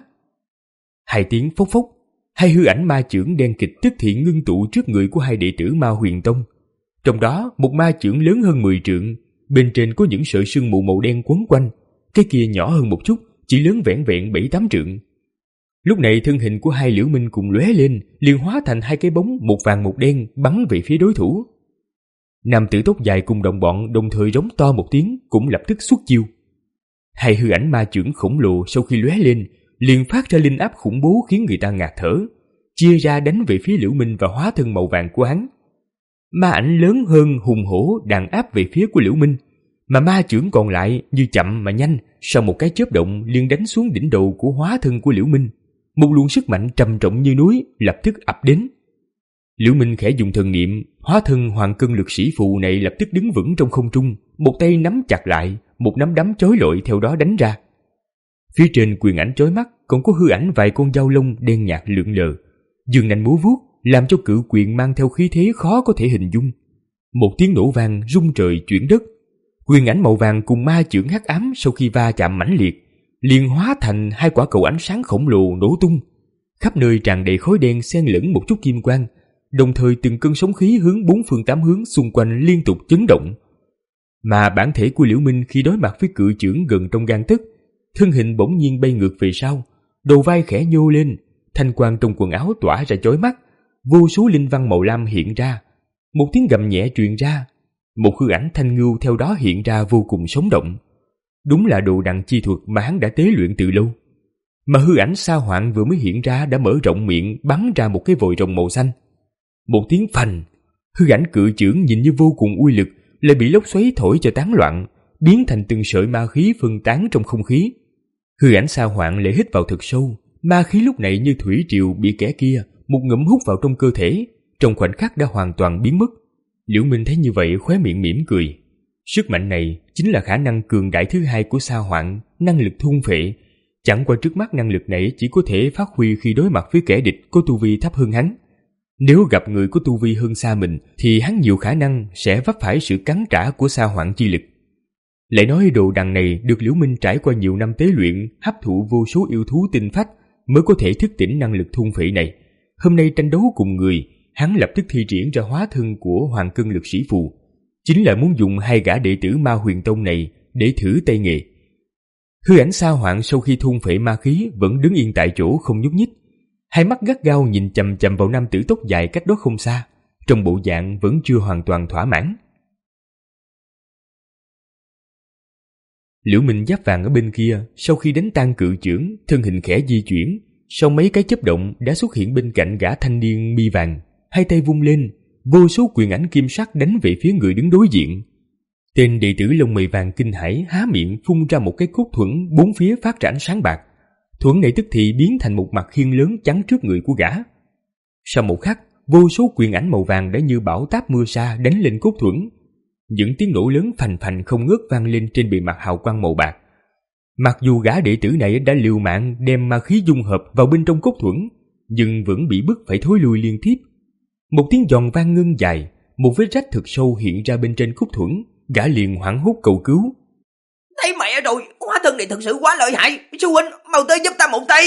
Hai tiếng phốc phốc, hai hư ảnh ma chưởng đen kịch tức thì ngưng tụ trước người của hai đệ tử Ma Huyền Tông. Trong đó, một ma chưởng lớn hơn mười trượng, bên trên có những sợi sương mù màu đen quấn quanh, cái kia nhỏ hơn một chút, chỉ lớn vẹn vẹn bảy tám trượng. Lúc này thân hình của hai Liễu Minh cùng lóe lên, liền hóa thành hai cái bóng một vàng một đen bắn về phía đối thủ. Nam tử tóc dài cùng đồng bọn đồng thời rống to một tiếng, cũng lập tức xuất chiêu. Hai hư ảnh ma chưởng khổng lồ sau khi lóe lên, liền phát ra linh áp khủng bố khiến người ta ngạt thở, chia ra đánh về phía Liễu Minh và hóa thân màu vàng của hắn. Ma ảnh lớn hơn hùng hổ đàn áp về phía của Liễu Minh, mà ma chưởng còn lại như chậm mà nhanh, sau một cái chớp động liền đánh xuống đỉnh đầu của hóa thân của Liễu Minh. Một luồng sức mạnh trầm trọng như núi lập tức ập đến. Liễu Minh khẽ dùng thần niệm, hóa thân hoàng cân lực sĩ phù này lập tức đứng vững trong không trung, một tay nắm chặt lại, một nắm đấm chói lọi theo đó đánh ra. Phía trên quyền ảnh chói mắt còn có hư ảnh vài con dao lông đen nhạt lượn lờ, dương nanh múa vuốt, làm cho cự quyền mang theo khí thế khó có thể hình dung. Một tiếng nổ vang rung trời chuyển đất, quyền ảnh màu vàng cùng ma chưởng hắc ám sau khi va chạm mãnh liệt, liền hóa thành hai quả cầu ánh sáng khổng lồ nổ tung, khắp nơi tràn đầy khói đen xen lẫn một chút kim quang, đồng thời từng cơn sóng khí hướng bốn phương tám hướng xung quanh liên tục chấn động. Mà bản thể của Liễu Minh khi đối mặt với cự chưởng gần trong gang tấc, thân hình bỗng nhiên bay ngược về sau, đầu vai khẽ nhô lên, thanh quang trong quần áo tỏa ra chói mắt, vô số linh văn màu lam hiện ra, một tiếng gầm nhẹ truyền ra, một hư ảnh thanh ngưu theo đó hiện ra vô cùng sống động. Đúng là đồ đằng chi thuật mà hắn đã tế luyện từ lâu. Mà hư ảnh Sa Hoạn vừa mới hiện ra đã mở rộng miệng bắn ra một cái vòi rồng màu xanh. Một tiếng phành, hư ảnh cự chưởng nhìn như vô cùng uy lực lại bị lốc xoáy thổi cho tán loạn, biến thành từng sợi ma khí phân tán trong không khí. Hư ảnh Sa Hoạn lại hít vào thật sâu, ma khí lúc này như thủy triều bị kẻ kia một ngụm hút vào trong cơ thể, trong khoảnh khắc đã hoàn toàn biến mất. Liễu Minh thấy như vậy khóe miệng mỉm cười. Sức mạnh này chính là khả năng cường đại thứ hai của Sa Hoạn, năng lực thôn phệ. Chẳng qua trước mắt năng lực này chỉ có thể phát huy khi đối mặt với kẻ địch có tu vi thấp hơn hắn. Nếu gặp người có tu vi hơn xa mình thì hắn nhiều khả năng sẽ vấp phải sự cắn trả của sa hoạn chi lực. Lại nói đồ đằng này được Liễu Minh trải qua nhiều năm tế luyện, hấp thụ vô số yêu thú tinh phách mới có thể thức tỉnh năng lực thôn phệ này. Hôm nay tranh đấu cùng người, hắn lập tức thi triển ra hóa thân của Hoàng Cân Lực Sĩ Phù, chính là muốn dùng hai gã đệ tử Ma Huyền Tông này để thử tay nghề. Hư ảnh Sa Hoạn sau khi thôn phệ ma khí vẫn đứng yên tại chỗ không nhúc nhích, hai mắt gắt gao nhìn chằm chằm vào nam tử tóc dài cách đó không xa, trong bộ dạng vẫn chưa hoàn toàn thỏa mãn. Liễu Minh giáp vàng ở bên kia, sau khi đánh tan cự chưởng, thân hình khẽ di chuyển, sau mấy cái chớp động đã xuất hiện bên cạnh gã thanh niên mi vàng, hai tay vung lên, vô số quyền ảnh kim sắc đánh về phía người đứng đối diện. Tên đệ tử lông mày vàng kinh hãi há miệng phun ra một cái cốt thuẫn, bốn phía phát ra ánh sáng bạc. Thuẫn này tức thì biến thành một mặt khiên lớn chắn trước người của gã. Sau một khắc, vô số quyền ảnh màu vàng đã như bão táp mưa sa đánh lên cốt thuẫn. Những tiếng nổ lớn phành phành không ngớt vang lên trên bề mặt hào quang màu bạc. Mặc dù gã đệ tử này đã liều mạng đem ma khí dung hợp vào bên trong cốt thuẫn, nhưng vẫn bị bức phải thối lui liên tiếp. Một tiếng giòn vang ngân dài, một vết rách thực sâu hiện ra bên trên cốt thuẫn, gã liền hoảng hốt cầu cứu. Thấy mẹ rồi, hóa thân này thật sự quá lợi hại, sư huynh mau tới giúp ta một tay.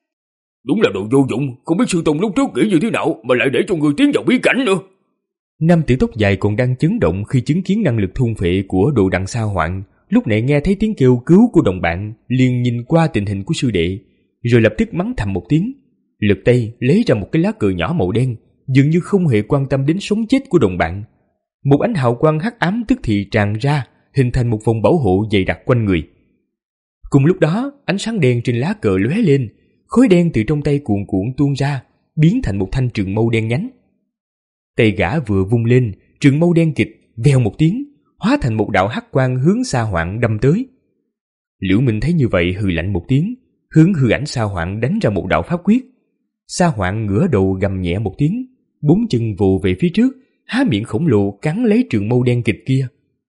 Đúng là đồ vô dụng, không biết sư tôn lúc trước nghĩ như thế nào mà lại để cho người tiến vào bí cảnh nữa. Nam tử tóc dài còn đang chấn động khi chứng kiến năng lực thôn phệ của đồ đằng Sa Hoạn, lúc này nghe thấy tiếng kêu cứu của đồng bạn, liền nhìn qua tình hình của sư đệ, rồi lập tức mắng thầm một tiếng, lật tay lấy ra một cái lá cờ nhỏ màu đen, dường như không hề quan tâm đến sống chết của đồng bạn. Một ánh hào quang hắc ám tức thì tràn ra, hình thành một vòng bảo hộ dày đặc quanh người. Cùng lúc đó, ánh sáng đen trên lá cờ lóe lên, khói đen từ trong tay cuồn cuộn tuôn ra, biến thành một thanh trường mâu đen nhánh. Tay gã vừa vung lên, trường mâu đen kịch vèo một tiếng, hóa thành một đạo hắc quang hướng Sa Hoạn đâm tới. Liễu Minh thấy như vậy hừ lạnh một tiếng, hướng hư ảnh Sa Hoạn đánh ra một đạo pháp quyết. Sa Hoạn ngửa đầu gầm nhẹ một tiếng, bốn chân vồ về phía trước, há miệng khổng lồ cắn lấy trường mâu đen kịch kia.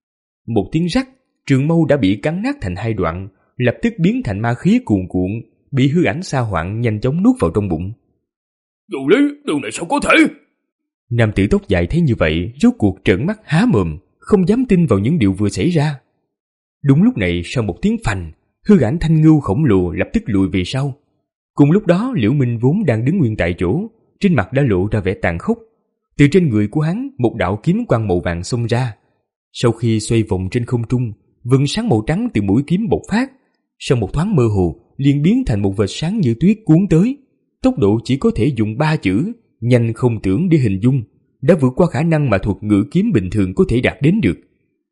Một tiếng rắc, trường mâu đã bị cắn nát thành hai đoạn, lập tức biến thành ma khí cuồn cuộn, bị hư ảnh Sa Hoạn nhanh chóng nuốt vào trong bụng. Đồ lý, điều này sao có thể? Nam tử tóc dài thấy như vậy, rốt cuộc trợn mắt há mồm, không dám tin vào những điều vừa xảy ra. Đúng lúc này, sau một tiếng phành, hư ảnh thanh ngưu khổng lồ lập tức lùi về sau. Cùng lúc đó, Liễu Minh vốn đang đứng nguyên tại chỗ, trên mặt đã lộ ra vẻ tàn khốc. Từ trên người của hắn, một đạo kiếm quang màu vàng xông ra. Sau khi xoay vòng trên không trung, vầng sáng màu trắng từ mũi kiếm bộc phát, sau một thoáng mơ hồ, liền biến thành một vệt sáng như tuyết cuốn tới. Tốc độ chỉ có thể dùng ba chữ nhanh không tưởng để hình dung, đã vượt qua khả năng mà thuật ngữ kiếm bình thường có thể đạt đến được.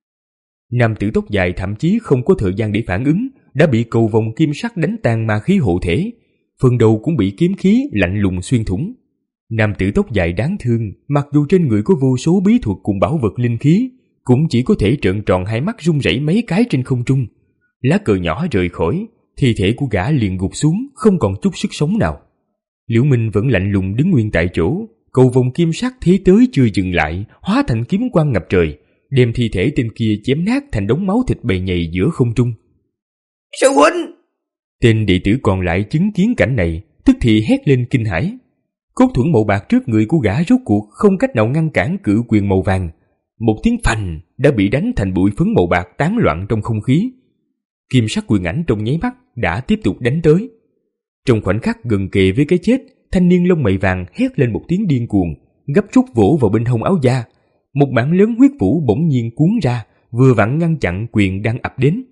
Nam tử tóc dài thậm chí không có thời gian để phản ứng, đã bị cầu vòng kim sắc đánh tan ma khí hộ thể, phần đầu cũng bị kiếm khí lạnh lùng xuyên thủng. Nam tử tóc dài đáng thương, mặc dù trên người có vô số bí thuật cùng bảo vật linh khí, cũng chỉ có thể trợn tròn hai mắt run rẩy mấy cái trên không trung. Lá cờ nhỏ rời khỏi, thi thể của gã liền gục xuống, không còn chút sức sống nào. Liễu Minh vẫn lạnh lùng đứng nguyên tại chỗ, cầu vòng kim sắc thế tới chưa dừng lại, hóa thành kiếm quang ngập trời, đem thi thể tên kia chém nát thành đống máu thịt bầy nhầy giữa không trung. Sư huynh! Tên đệ tử còn lại chứng kiến cảnh này, tức thì hét lên kinh hãi. Cốt thuẫn màu bạc trước người của gã rốt cuộc không cách nào ngăn cản cự quyền màu vàng. Một tiếng phành đã bị đánh thành bụi phấn màu bạc tán loạn trong không khí. Kim sắc quyền ảnh trong nháy mắt đã tiếp tục đánh tới. Trong khoảnh khắc gần kề với cái chết, thanh niên lông mày vàng hét lên một tiếng điên cuồng, gấp rút vỗ vào bên hông áo da. Một mảng lớn huyết vũ bỗng nhiên cuốn ra, vừa vặn ngăn chặn quyền đang ập đến.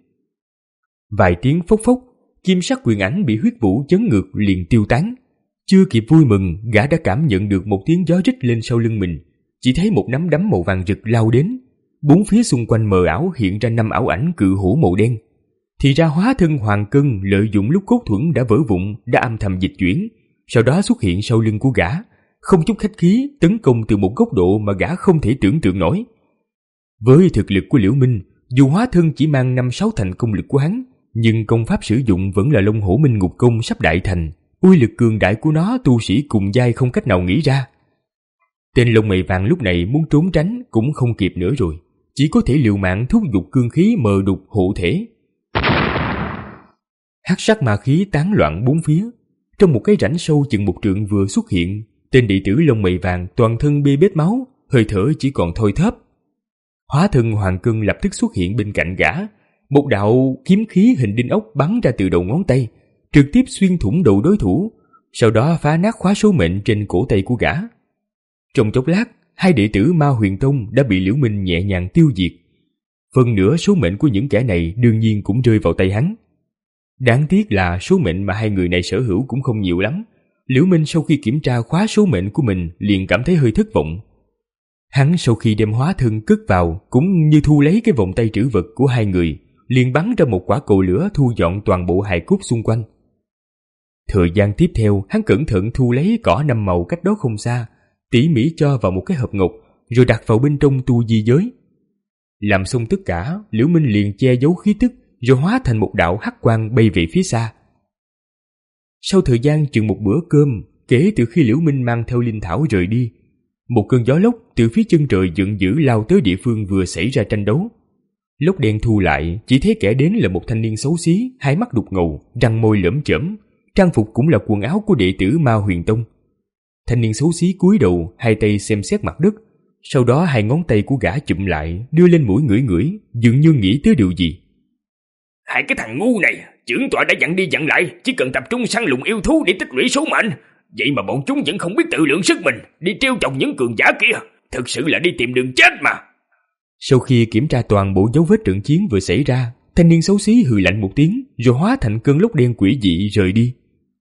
Vài tiếng phốc phốc, kim sắc quyền ảnh bị huyết vũ chấn ngược liền tiêu tán. Chưa kịp vui mừng, gã đã cảm nhận được một tiếng gió rít lên sau lưng mình, chỉ thấy một nắm đấm màu vàng rực lao đến. Bốn phía xung quanh mờ ảo hiện ra năm ảo ảnh cự hổ màu đen. Thì ra hóa thân Hoàng Cân lợi dụng lúc cốt thuẫn đã vỡ vụn đã âm thầm dịch chuyển, sau đó xuất hiện sau lưng của gã, không chút khách khí tấn công từ một góc độ mà gã không thể tưởng tượng nổi. Với thực lực của Liễu Minh, dù hóa thân chỉ mang năm sáu thành công lực của hắn, nhưng công pháp sử dụng vẫn là Long Hổ Minh Ngục Công sắp đại thành, uy lực cường đại của nó tu sĩ cùng giai không cách nào nghĩ ra. Tên lông mày vàng lúc này muốn trốn tránh cũng không kịp nữa rồi, chỉ có thể liều mạng thúc giục cương khí mờ đục hộ thể. Hắc sắc ma khí tán loạn bốn phía, trong một cái rãnh sâu chừng một trượng vừa xuất hiện, Tên đệ tử lông mày vàng toàn thân bê bết máu, hơi thở chỉ còn thôi thóp. Hóa thân Hoàng Cân lập tức xuất hiện bên cạnh gã, một đạo kiếm khí hình đinh ốc bắn ra từ đầu ngón tay, trực tiếp xuyên thủng đầu đối thủ, sau đó phá nát khóa số mệnh trên cổ tay của gã. Trong chốc lát, hai đệ tử Ma Huyền Tông đã bị Liễu Minh nhẹ nhàng tiêu diệt. Phần nửa số mệnh của những kẻ này đương nhiên cũng rơi vào tay hắn. Đáng tiếc là số mệnh mà hai người này sở hữu cũng không nhiều lắm. Liễu Minh sau khi kiểm tra khóa số mệnh của mình liền cảm thấy hơi thất vọng. Hắn sau khi đem hóa thân cất vào cũng như thu lấy cái vòng tay trữ vật của hai người, liền bắn ra một quả cầu lửa thu dọn toàn bộ hài cốt xung quanh. Thời gian tiếp theo, hắn cẩn thận thu lấy cỏ năm màu cách đó không xa, tỉ mỉ cho vào một cái hộp ngọc, rồi đặt vào bên trong tu di giới. Làm xong tất cả, Liễu Minh liền che giấu khí tức, rồi hóa thành một đạo hắc quang bay về phía xa. Sau thời gian chừng một bữa cơm, kể từ khi Liễu Minh mang theo linh thảo rời đi, một cơn gió lốc từ phía chân trời giận dữ lao tới địa phương vừa xảy ra tranh đấu. Lốc đen thu lại, chỉ thấy kẻ đến là một thanh niên xấu xí, hai mắt đục ngầu, răng môi lởm chởm, trang phục cũng là quần áo của đệ tử Ma Huyền Tông. Thanh niên xấu xí cúi đầu, hai tay xem xét mặt đất, sau đó hai ngón tay của gã chụm lại, đưa lên mũi ngửi ngửi, dường như nghĩ tới điều gì. Hai cái thằng ngu này, trưởng tọa đã dặn đi dặn lại, chỉ cần tập trung săn lùng yêu thú để tích lũy số mệnh. Vậy mà bọn chúng vẫn không biết tự lượng sức mình, đi trêu chọc những cường giả kia, thực sự là đi tìm đường chết mà. Sau khi kiểm tra toàn bộ dấu vết trận chiến vừa xảy ra, thanh niên xấu xí hừ lạnh một tiếng, rồi hóa thành cơn lốc đen quỷ dị rời đi.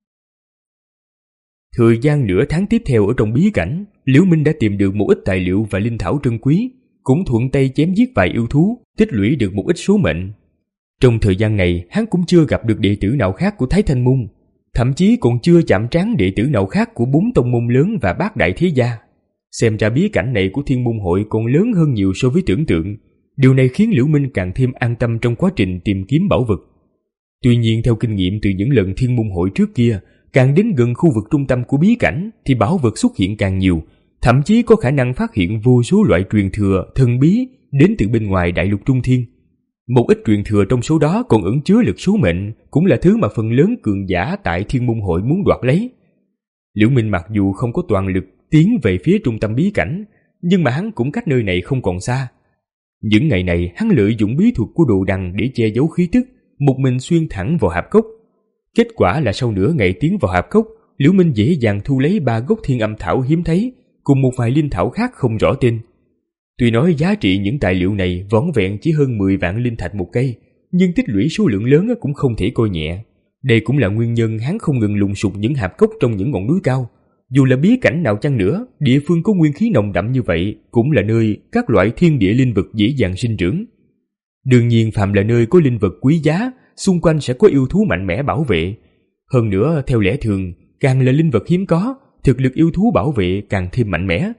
Thời gian nửa tháng tiếp theo ở trong bí cảnh, Liễu Minh đã tìm được một ít tài liệu và linh thảo trân quý, cũng thuận tay chém giết vài yêu thú, tích lũy được một ít số mệnh. Trong thời gian này, hắn cũng chưa gặp được đệ tử nào khác của Thái Thanh Môn, thậm chí còn chưa chạm trán đệ tử nào khác của bốn tông môn lớn và bát đại thế gia. Xem ra bí cảnh này của Thiên Môn Hội còn lớn hơn nhiều so với tưởng tượng. Điều này khiến Liễu Minh càng thêm an tâm trong quá trình tìm kiếm bảo vật. Tuy nhiên, theo kinh nghiệm từ những lần Thiên Môn Hội trước kia, càng đến gần khu vực trung tâm của bí cảnh thì bảo vật xuất hiện càng nhiều, thậm chí có khả năng phát hiện vô số loại truyền thừa thần bí đến từ bên ngoài đại lục Trung Thiên. Một ít truyền thừa trong số đó còn ẩn chứa lực số mệnh, cũng là thứ mà phần lớn cường giả tại Thiên Môn Hội muốn đoạt lấy. Liễu Minh mặc dù không có toàn lực tiến về phía trung tâm bí cảnh, nhưng mà hắn cũng cách nơi này không còn xa. Những ngày này hắn lợi dụng bí thuật của đồ đằng để che giấu khí tức, một mình xuyên thẳng vào hạp cốc. Kết quả là sau nửa ngày tiến vào hạp cốc, Liễu Minh dễ dàng thu lấy ba gốc thiên âm thảo hiếm thấy, cùng một vài linh thảo khác không rõ tên. Tuy nói giá trị những tài liệu này vỏn vẹn chỉ hơn mười vạn linh thạch một cây, nhưng tích lũy số lượng lớn cũng không thể coi nhẹ. Đây cũng là nguyên nhân hắn không ngừng lùng sục những hạp cốc trong những ngọn núi cao. Dù là bí cảnh nào chăng nữa, địa phương có nguyên khí nồng đậm như vậy cũng là nơi các loại thiên địa linh vật dễ dàng sinh trưởng. Đương nhiên, phàm là nơi có linh vật quý giá, xung quanh sẽ có yêu thú mạnh mẽ bảo vệ. Hơn nữa, theo lẽ thường, càng là linh vật hiếm có, thực lực yêu thú bảo vệ càng thêm mạnh mẽ.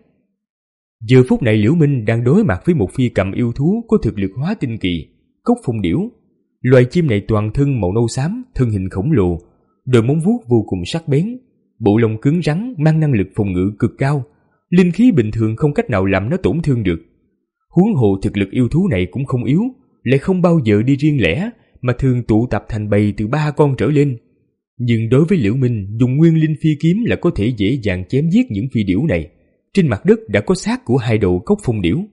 Giờ phút này Liễu Minh đang đối mặt với một phi cầm yêu thú có thực lực hóa tinh kỳ, cốc phong điểu. Loài chim này toàn thân màu nâu xám, thân hình khổng lồ, đôi móng vuốt vô cùng sắc bén, bộ lông cứng rắn mang năng lực phòng ngự cực cao, linh khí bình thường không cách nào làm nó tổn thương được. Huống hồ thực lực yêu thú này cũng không yếu, lại không bao giờ đi riêng lẻ, mà thường tụ tập thành bầy từ ba con trở lên. Nhưng đối với Liễu Minh, dùng nguyên linh phi kiếm là có thể dễ dàng chém giết những phi điểu này. Trên mặt đất đã có xác của hai đầu cốc phong điểu.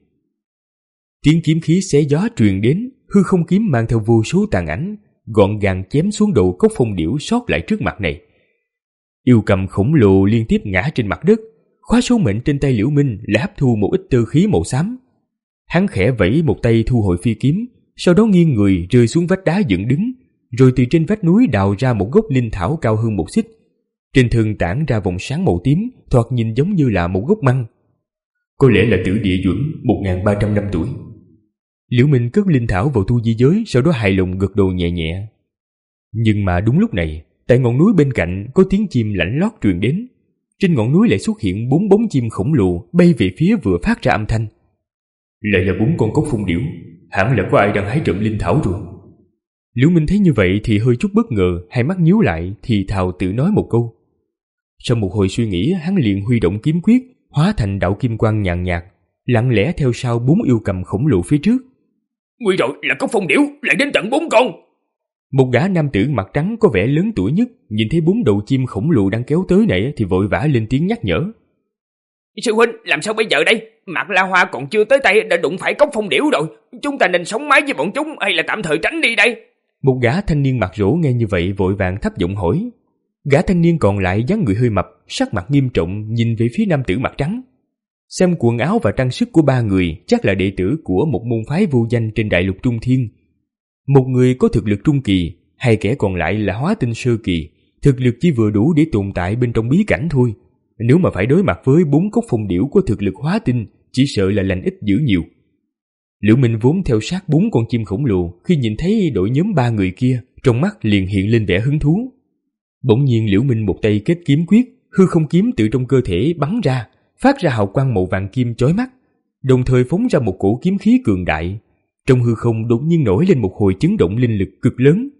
Tiếng kiếm khí xé gió truyền đến, hư không kiếm mang theo vô số tàn ảnh, gọn gàng chém xuống đầu cốc phong điểu sót lại trước mặt này. Yêu cầm khổng lồ liên tiếp ngã trên mặt đất, khóa số mệnh trên tay Liễu Minh là hấp thu một ít tơ khí màu xám. Hắn khẽ vẫy một tay thu hồi phi kiếm, sau đó nghiêng người rơi xuống vách đá dựng đứng, rồi từ trên vách núi đào ra một gốc linh thảo cao hơn một xích. Trên thân tản ra vòng sáng màu tím, thoạt nhìn giống như là một gốc măng. Có lẽ là tử địa duẩn một nghìn ba trăm năm tuổi. Liễu Minh cất linh thảo vào tu di giới, sau đó hài lòng gật đầu nhẹ nhẹ. Nhưng mà đúng lúc này, tại ngọn núi bên cạnh có tiếng chim lảnh lót truyền đến. Trên ngọn núi lại xuất hiện bốn bóng chim khổng lồ bay về phía vừa phát ra âm thanh. Lại là bốn con cốc phong điểu, hẳn là có ai đang hái trộm linh thảo rồi. Liễu Minh thấy như vậy thì hơi chút bất ngờ, hai mắt nhíu lại thì thào tự nói một câu. Sau một hồi suy nghĩ, hắn liền huy động kiếm quyết, hóa thành đạo kim quang nhàn nhạt, lặng lẽ theo sau bốn yêu cầm khổng lồ phía trước. Nguy rồi, là cốc phong điểu, lại đến tận bốn con. Một gã nam tử mặt trắng có vẻ lớn tuổi nhất, nhìn thấy bốn đầu chim khổng lồ đang kéo tới này thì vội vã lên tiếng nhắc nhở. Sư huynh, làm sao bây giờ đây? Mạc La Hoa còn chưa tới tay đã đụng phải cốc phong điểu rồi. Chúng ta nên sống mái với bọn chúng hay là tạm thời tránh đi đây? Một gã thanh niên mặt rỗ nghe như vậy vội vàng thấp giọng hỏi. Gã thanh niên còn lại dáng người hơi mập, sắc mặt nghiêm trọng nhìn về phía nam tử mặt trắng. Xem quần áo và trang sức của ba người chắc là đệ tử của một môn phái vô danh trên đại lục Trung Thiên. Một người có thực lực trung kỳ, hai kẻ còn lại là hóa tinh sơ kỳ, thực lực chỉ vừa đủ để tồn tại bên trong bí cảnh thôi. Nếu mà phải đối mặt với bốn cốc phong điểu có thực lực hóa tinh, chỉ sợ là lành ít dữ nhiều. Liễu Minh vốn theo sát bốn con chim khổng lồ, khi nhìn thấy đội nhóm ba người kia, trong mắt liền hiện lên vẻ hứng thú. Bỗng nhiên Liễu Minh một tay kết kiếm quyết, hư không kiếm từ trong cơ thể bắn ra, phát ra hào quang màu vàng kim chói mắt, đồng thời phóng ra một cổ kiếm khí cường đại. Trong hư không đột nhiên nổi lên một hồi chấn động linh lực cực lớn.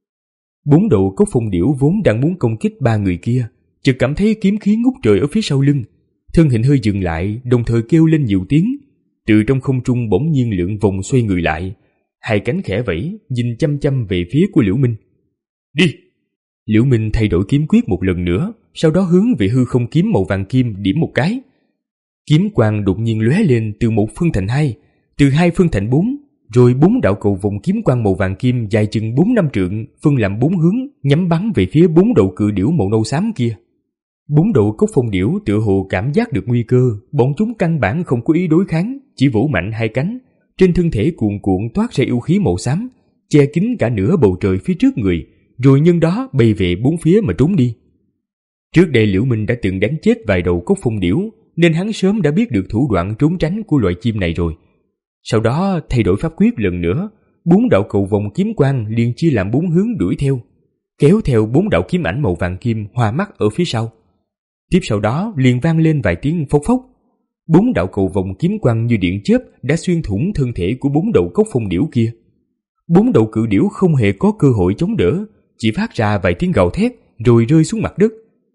Bốn đầu cốc phong điểu vốn đang muốn công kích ba người kia, chợt cảm thấy kiếm khí ngút trời ở phía sau lưng, thân hình hơi dừng lại, đồng thời kêu lên nhiều tiếng. Từ trong không trung bỗng nhiên lượn vòng xoay người lại, hai cánh khẽ vẫy, nhìn chăm chăm về phía của Liễu Minh. Đi! Liễu Minh thay đổi kiếm quyết một lần nữa, sau đó hướng về hư không kiếm màu vàng kim điểm một cái. Kiếm quang đột nhiên lóe lên, từ một phân thành hai, từ hai phân thành bốn, rồi bốn đạo cầu vòng kiếm quang màu vàng kim dài chừng bốn năm trượng, phân làm bốn hướng, nhắm bắn về phía bốn đầu cự điểu màu nâu xám kia. Bốn đầu cốc phong điểu tựa hồ cảm giác được nguy cơ, bọn chúng căn bản không có ý đối kháng, chỉ vỗ mạnh hai cánh, trên thân thể cuồn cuộn toát ra yêu khí màu xám, che kín cả nửa bầu trời phía trước người, rồi nhân đó bay về bốn phía mà trốn đi. Trước đây Liễu Minh đã từng đánh chết vài đầu cốc phong điểu, nên hắn sớm đã biết được thủ đoạn trốn tránh của loại chim này rồi. Sau đó thay đổi pháp quyết lần nữa, bốn đạo cầu vòng kiếm quang liền chia làm bốn hướng đuổi theo, kéo theo bốn đạo kiếm ảnh màu vàng kim hoa mắt ở phía sau. Tiếp sau đó liền vang lên vài tiếng phốc phốc. Bốn đạo cầu vòng kiếm quang như điện chớp đã xuyên thủng thân thể của bốn đầu cốc phong điểu kia. Bốn đầu cự điểu không hề có cơ hội chống đỡ, chỉ phát ra vài tiếng gào thét rồi rơi xuống mặt đất.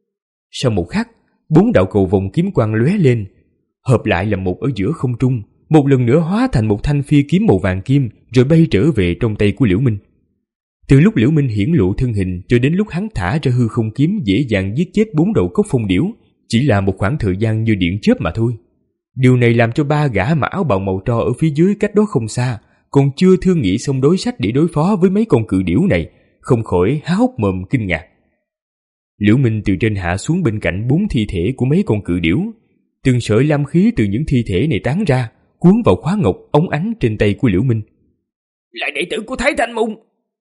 Sau một khắc, bốn đạo cầu vòng kiếm quang lóe lên, hợp lại làm một ở giữa không trung, một lần nữa hóa thành một thanh phi kiếm màu vàng kim rồi bay trở về trong tay của Liễu Minh. Từ lúc Liễu Minh hiển lộ thân hình cho đến lúc hắn thả ra hư không kiếm dễ dàng giết chết bốn đầu cốc phong điểu, chỉ là một khoảng thời gian như điện chớp mà thôi. Điều này làm cho ba gã mặc áo bào màu tro ở phía dưới cách đó không xa, còn chưa thương nghị xong đối sách để đối phó với mấy con cự điểu này, không khỏi há hốc mồm kinh ngạc. Liễu Minh từ trên hạ xuống bên cạnh bốn thi thể của mấy con cự điểu, từng sợi lam khí từ những thi thể này tán ra, cuốn vào khóa ngọc óng ánh trên tay của Liễu Minh. Lại đệ tử của Thái Thanh Môn.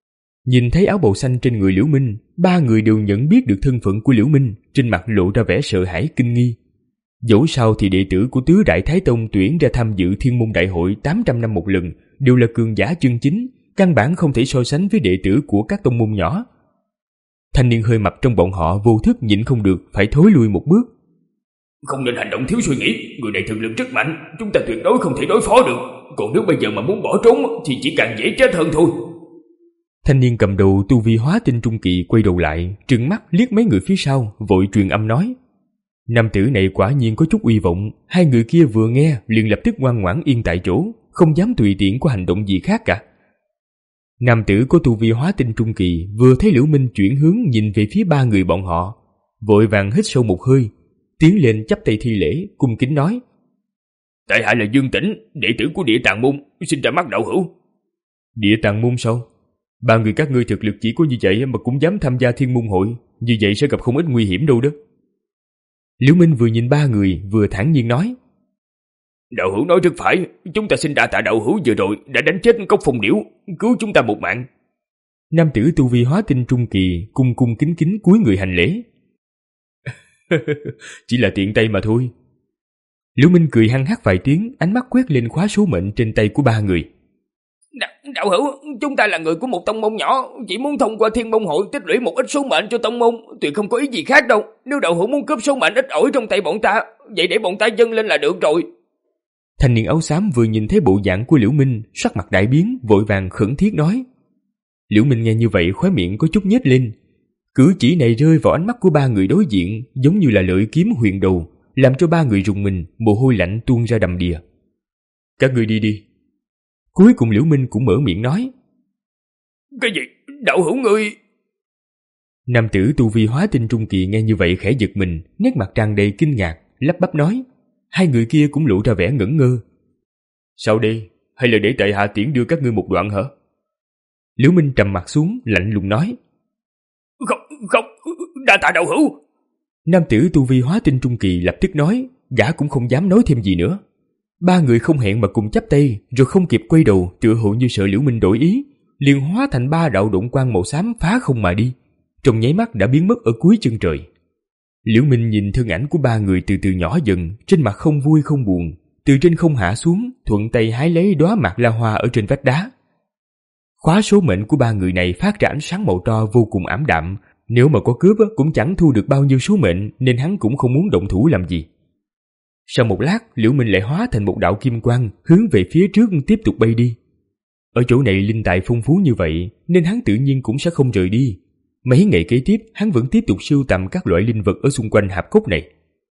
Nhìn thấy áo bào xanh trên người Liễu Minh, ba người đều nhận biết được thân phận của Liễu Minh, trên mặt lộ ra vẻ sợ hãi kinh nghi. Dẫu sao thì đệ tử của Tứ Đại Thái Tông tuyển ra tham dự Thiên Môn Đại Hội tám trăm năm một lần đều là cường giả chân chính, căn bản không thể so sánh với đệ tử của các tông môn nhỏ. Thanh niên hơi mập trong bọn họ vô thức nhịn không được phải thối lui một bước. Không nên hành động thiếu suy nghĩ, người này thực lực rất mạnh, chúng ta tuyệt đối không thể đối phó được. Còn nếu bây giờ mà muốn bỏ trốn thì chỉ càng dễ chết hơn thôi. Thanh niên cầm đầu tu vi hóa tinh trung kỳ quay đầu lại, trừng mắt liếc mấy người phía sau, vội truyền âm nói. Nam tử này quả nhiên có chút uy vọng, hai người kia vừa nghe liền lập tức ngoan ngoãn yên tại chỗ, không dám tùy tiện có hành động gì khác cả. Nam tử có tu vi hóa tinh trung kỳ vừa thấy Liễu Minh chuyển hướng nhìn về phía ba người bọn họ, vội vàng hít sâu một hơi, tiến lên chắp tay thi lễ, cung kính nói. Tại hạ là Dương Tĩnh, đệ tử của Địa Tạng Môn, xin ra mắt đạo hữu. Địa Tạng Môn sao? Ba người các ngươi thực lực chỉ có như vậy mà cũng dám tham gia Thiên Môn Hội, như vậy sẽ gặp không ít nguy hiểm đâu đó. Liễu Minh vừa nhìn ba người vừa thản nhiên nói. Đạo hữu nói rất phải, chúng ta xin đa tạ đạo hữu vừa rồi đã đánh chết cốc phong điểu, cứu chúng ta một mạng. Nam tử tu vi hóa tinh trung kỳ cung cung kính kính cúi người hành lễ. Chỉ là tiện tay mà thôi. Liễu Minh cười hăng hắc vài tiếng, ánh mắt quét lên khóa số mệnh trên tay của ba người. Đạo, đạo hữu, chúng ta là người của một tông môn nhỏ, chỉ muốn thông qua Thiên Môn Hội tích lũy một ít số mệnh cho tông môn, tuyệt không có ý gì khác đâu. Nếu đạo hữu muốn cướp số mệnh ít ỏi trong tay bọn ta, vậy để bọn ta dâng lên là được rồi. Thanh niên áo xám vừa nhìn thấy bộ dạng của Liễu Minh, sắc mặt đại biến, vội vàng khẩn thiết nói. Liễu Minh nghe như vậy khóe miệng có chút nhếch lên. Cử chỉ này rơi vào ánh mắt của ba người đối diện, giống như là lưỡi kiếm huyền đầu, làm cho ba người rùng mình, mồ hôi lạnh tuôn ra đầm đìa. Các người đi đi. Cuối cùng Liễu Minh cũng mở miệng nói. Cái gì? Đạo hữu ngươi? Nam tử tu vi hóa tinh trung kỳ nghe như vậy khẽ giật mình, nét mặt tràn đầy kinh ngạc, lắp bắp nói. Hai người kia cũng lộ ra vẻ ngẩn ngơ. Sao đây? Hay là để tại hạ tiễn đưa các ngươi một đoạn hả? Liễu Minh trầm mặt xuống, lạnh lùng nói. Không, không, đa tạ đạo hữu. Nam tử tu vi hóa tinh trung kỳ lập tức nói, gã cũng không dám nói thêm gì nữa. Ba người không hẹn mà cùng chắp tay, rồi không kịp quay đầu, tựa hồ như sợ Liễu Minh đổi ý, liền hóa thành ba đạo độn quang màu xám phá không mà đi, trong nháy mắt đã biến mất ở cuối chân trời. Liễu Minh nhìn thân ảnh của ba người từ từ nhỏ dần, trên mặt không vui không buồn, từ trên không hạ xuống, thuận tay hái lấy đóa mạc la hoa ở trên vách đá. Khóa số mệnh của ba người này phát ra ánh sáng màu tro vô cùng ảm đạm, nếu mà có cướp cũng chẳng thu được bao nhiêu số mệnh, nên hắn cũng không muốn động thủ làm gì. Sau một lát, Liễu Minh lại hóa thành một đạo kim quang hướng về phía trước tiếp tục bay đi. Ở chỗ này linh tài phong phú như vậy, nên hắn tự nhiên cũng sẽ không rời đi. Mấy ngày kế tiếp, hắn vẫn tiếp tục sưu tầm các loại linh vật ở xung quanh hạp cốc này.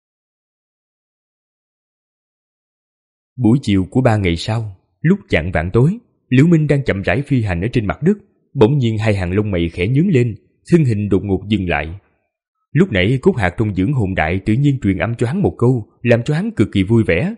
Buổi chiều của ba ngày sau, lúc chạng vạng tối, Liễu Minh đang chậm rãi phi hành ở trên mặt đất, bỗng nhiên hai hàng lông mày khẽ nhướng lên, thân hình đột ngột dừng lại. Lúc nãy cốt hạt trong dưỡng hồn đại tự nhiên truyền âm cho hắn một câu, làm cho hắn cực kỳ vui vẻ.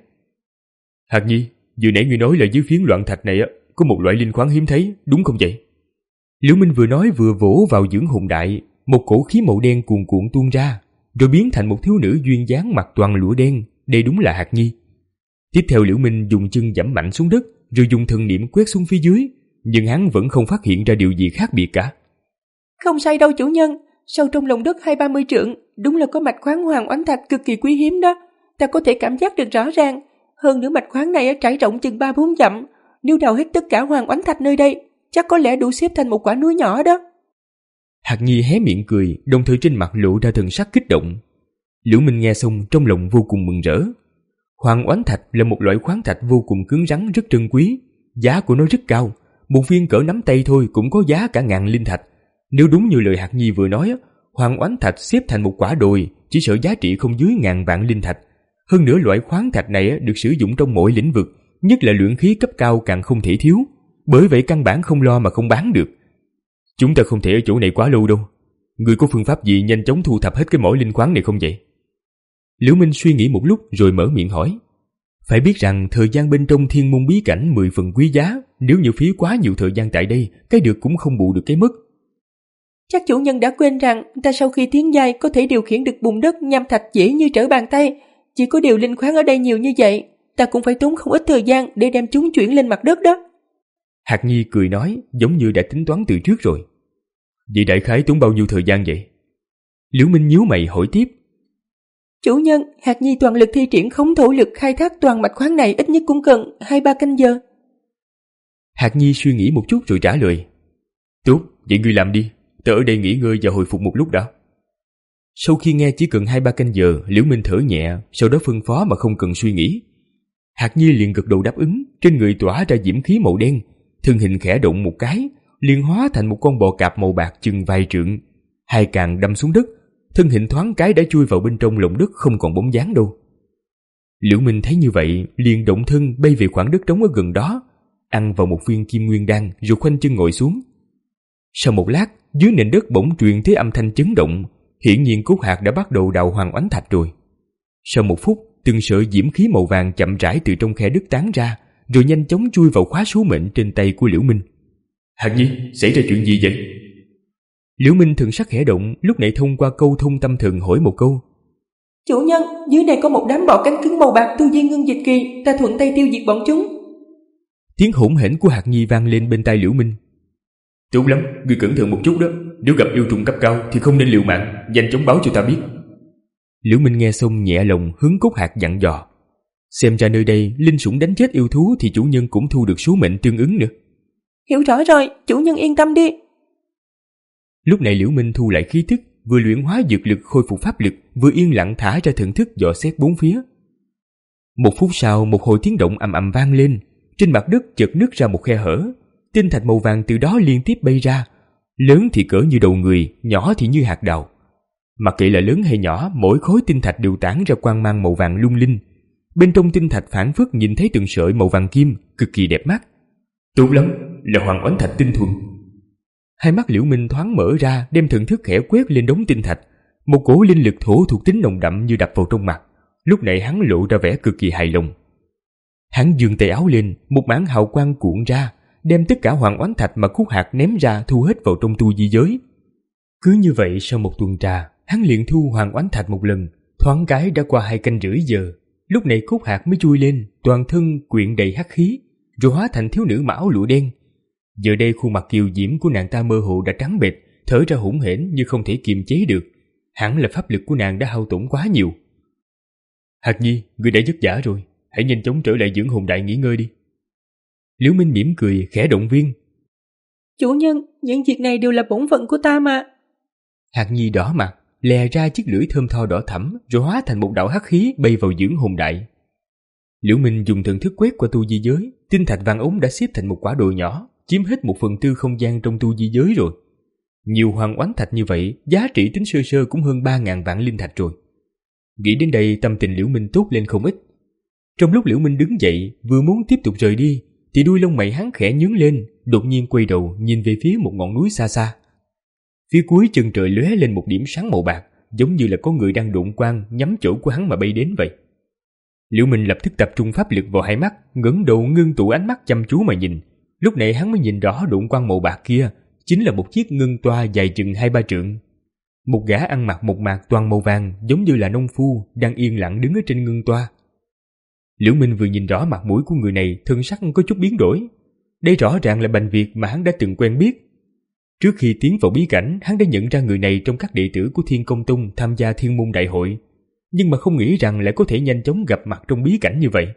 Hạt Nhi, vừa nãy ngươi nói là dưới phiến loạn thạch này có một loại linh khoáng hiếm thấy, đúng không vậy? Liễu Minh vừa nói vừa vỗ vào dưỡng hồn đại, một cổ khí màu đen cuồn cuộn tuôn ra, rồi biến thành một thiếu nữ duyên dáng mặc toàn lụa đen. Đây đúng là Hạt Nhi. Tiếp theo Liễu Minh dùng chân giẫm mạnh xuống đất, rồi dùng thần niệm quét xuống phía dưới, nhưng hắn vẫn không phát hiện ra điều gì khác biệt cả. Không sai đâu chủ nhân, sâu trong lòng đất hai ba mươi trượng, đúng là có mạch khoáng hoàng oánh thạch cực kỳ quý hiếm đó. Ta có thể cảm giác được rõ ràng, hơn nữa mạch khoáng này trải rộng chừng ba bốn dặm, nếu đào hết tất cả hoàng oánh thạch nơi đây, chắc có lẽ đủ xếp thành một quả núi nhỏ đó. Hạt Nhi hé miệng cười, đồng thời trên mặt lộ ra thần sắc kích động. Liễu Minh nghe xong trong lòng vô cùng mừng rỡ. Hoàng oánh thạch là một loại khoáng thạch vô cùng cứng rắn, rất trân quý, giá của nó rất cao, một viên cỡ nắm tay thôi cũng có giá cả ngàn linh thạch. Nếu đúng như lời Hạt Nhi vừa nói, hoàng oánh thạch xếp thành một quả đồi chỉ sợ giá trị không dưới ngàn vạn linh thạch. Hơn nữa loại khoáng thạch này được sử dụng trong mọi lĩnh vực, nhất là luyện khí cấp cao càng không thể thiếu, bởi vậy căn bản không lo mà không bán được. Chúng ta không thể ở chỗ này quá lâu đâu. Người có phương pháp gì nhanh chóng thu thập hết cái mỏ linh khoáng này không vậy? Liễu Minh suy nghĩ một lúc rồi mở miệng hỏi. Phải biết rằng thời gian bên trong thiên môn bí cảnh mười phần quý giá, nếu như phí quá nhiều thời gian tại đây, cái được cũng không bù được cái mất. Chắc chủ nhân đã quên rằng ta sau khi tiến giai có thể điều khiển được bùn đất nham thạch dễ như trở bàn tay. Chỉ có điều linh khoáng ở đây nhiều như vậy, ta cũng phải tốn không ít thời gian để đem chúng chuyển lên mặt đất đó. Hạt Nhi cười nói, giống như đã tính toán từ trước rồi. Vậy đại khái tốn bao nhiêu thời gian vậy? Liễu Minh nhíu mày hỏi tiếp. Chủ nhân, Hạt Nhi toàn lực thi triển khống thổ lực khai thác toàn mạch khoáng này ít nhất cũng cần hai ba canh giờ. Hạt Nhi suy nghĩ một chút rồi trả lời. Tốt, vậy ngươi làm đi, ta ở đây nghỉ ngơi và hồi phục một lúc đã. Sau khi nghe chỉ cần hai ba canh giờ, Liễu Minh thở nhẹ, sau đó phân phó mà không cần suy nghĩ. Hạt Nhi liền gật đầu đáp ứng, trên người tỏa ra diễm khí màu đen, thân hình khẽ động một cái, liền hóa thành một con bò cạp màu bạc chừng vài trượng, hai càng đâm xuống đất, thân hình thoáng cái đã chui vào bên trong lòng đất không còn bóng dáng đâu. Liễu Minh thấy như vậy, liền động thân bay về khoảng đất trống ở gần đó, ăn vào một viên kim nguyên đan rồi khoanh chân ngồi xuống. Sau một lát, dưới nền đất bỗng truyền tới âm thanh chấn động, hiển nhiên cốt hạt đã bắt đầu đào hoàng oánh thạch rồi. Sau một phút, từng sợi diễm khí màu vàng chậm rãi từ trong khe đất tán ra, rồi nhanh chóng chui vào khóa số mệnh trên tay của Liễu Minh. Hạt Nhi, xảy ra chuyện gì vậy? Liễu Minh thần sắc khẽ động, lúc này thông qua câu thông tâm thần hỏi một câu. Chủ nhân, dưới này có một đám bọ cánh cứng màu bạc tu vi ngưng dịch kỳ, ta thuận tay tiêu diệt bọn chúng. Tiếng hỗn hển của Hạt Nhi vang lên bên tai Liễu Minh. Tốt lắm, ngươi cẩn thận một chút đó, nếu gặp yêu trùng cấp cao thì không nên liều mạng, nhanh chóng báo cho ta biết. Liễu Minh nghe xong nhẹ lòng hướng cốt hạt dặn dò. Xem ra nơi đây linh sủng đánh chết yêu thú thì chủ nhân cũng thu được số mệnh tương ứng nữa. Hiểu rõ rồi, chủ nhân yên tâm đi. Lúc này Liễu Minh thu lại khí thức, vừa luyện hóa dược lực khôi phục pháp lực, vừa yên lặng thả ra thần thức dò xét bốn phía. Một phút sau, một hồi tiếng động ầm ầm vang lên, trên mặt đất chợt nứt ra một khe hở, tinh thạch màu vàng từ đó liên tiếp bay ra, lớn thì cỡ như đầu người, nhỏ thì như hạt đào. Mặc kệ là lớn hay nhỏ, mỗi khối tinh thạch đều tản ra quang mang màu vàng lung linh. Bên trong tinh thạch phảng phất nhìn thấy từng sợi màu vàng kim, cực kỳ đẹp mắt. Tốt lắm, là hoàng oánh thạch tinh thuần. Hai mắt Liễu Minh thoáng mở ra, đem thần thức khẽ quét lên đống tinh thạch. Một cổ linh lực thổ thuộc tính nồng đậm như đập vào trong mặt, Lúc này hắn lộ ra vẻ cực kỳ hài lòng. Hắn giương tay áo lên, một mảng hào quang cuộn ra, đem tất cả hoàng oán thạch mà Khúc Hạc ném ra thu hết vào trong tu di giới. Cứ như vậy sau một tuần trà, hắn liền thu hoàng oán thạch một lần, thoáng cái đã qua hai canh rưỡi giờ. Lúc này Khúc Hạc mới chui lên, toàn thân quyện đầy hắc khí, rồi hóa thành thiếu nữ mặc áo lụa đen. Giờ đây khuôn mặt kiều diễm của nàng ta mơ hồ đã trắng bệch, thở ra hỗn hển như không thể kiềm chế được. Hẳn là pháp lực của nàng đã hao tổn quá nhiều. Hạc Nhi, ngươi đã vất vả rồi, hãy nhanh chóng trở lại dưỡng hồn đại nghỉ ngơi đi. Liễu Minh mỉm cười khẽ động viên. Chủ nhân, những việc này đều là bổn phận của ta mà. Hạc Nhi đỏ mặt, lè ra chiếc lưỡi thơm tho đỏ thẫm, rồi hóa thành một đạo hắc khí bay vào dưỡng hồn đại. Liễu Minh dùng thần thức quét qua tu di giới, tinh thạch vàng ống đã xếp thành một quả đồi nhỏ, chiếm hết một phần tư không gian trong tu di giới rồi. Nhiều hoàng oán thạch như vậy, giá trị tính sơ sơ cũng hơn ba ngàn vạn linh thạch rồi. Nghĩ đến đây, tâm tình Liễu Minh tốt lên không ít. Trong lúc Liễu Minh đứng dậy, vừa muốn tiếp tục rời đi, thì đuôi lông mày hắn khẽ nhướng lên, đột nhiên quay đầu nhìn về phía một ngọn núi xa xa. Phía cuối chân trời lóe lên một điểm sáng màu bạc, giống như là có người đang độn quang nhắm chỗ của hắn mà bay đến vậy. Liễu Minh lập tức tập trung pháp lực vào hai mắt, ngẩng đầu ngưng tụ ánh mắt chăm chú mà nhìn. Lúc này hắn mới nhìn rõ độn quang màu bạc kia chính là một chiếc ngân toa dài chừng hai ba trượng. Một gã ăn mặc một mạc toàn màu vàng, giống như là nông phu, đang yên lặng đứng ở trên ngân toa. Liễu Minh vừa nhìn rõ mặt mũi của người này, thân sắc có chút biến đổi. Đây rõ ràng là Bành Việt mà hắn đã từng quen biết. Trước khi tiến vào bí cảnh, hắn đã nhận ra người này trong các đệ tử của Thiên Công Tông tham gia Thiên Môn Đại Hội, nhưng mà không nghĩ rằng lại có thể nhanh chóng gặp mặt trong bí cảnh như vậy.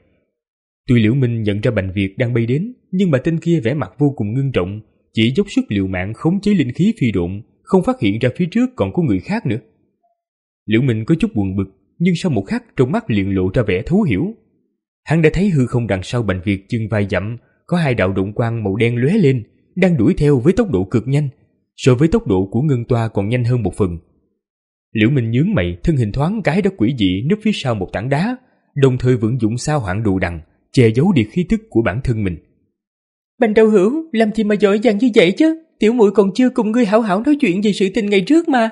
Tuy Liễu Minh nhận ra Bành Việt đang bay đến, nhưng mà tên kia vẻ mặt vô cùng ngưng trọng, chỉ dốc sức liều mạng khống chế linh khí phi độn, không phát hiện ra phía trước còn có người khác nữa. Liễu Minh có chút buồn bực, nhưng sau một khắc trong mắt liền lộ ra vẻ thấu hiểu. Hắn đã thấy hư không đằng sau Bành Việt chừng vài dặm, có hai đạo độn quang màu đen lóe lên, đang đuổi theo với tốc độ cực nhanh, so với tốc độ của ngân toa còn nhanh hơn một phần. Liễu Minh nhướng mày, thân hình thoáng cái đã quỷ dị núp phía sau một tảng đá, đồng thời vận dụng sao hoảng đồ đằng, che giấu đi khí tức của bản thân mình. Bành đạo hữu, làm gì mà giỏi giang như vậy chứ? Tiểu muội còn chưa cùng ngươi hảo hảo nói chuyện về sự tình ngày trước mà.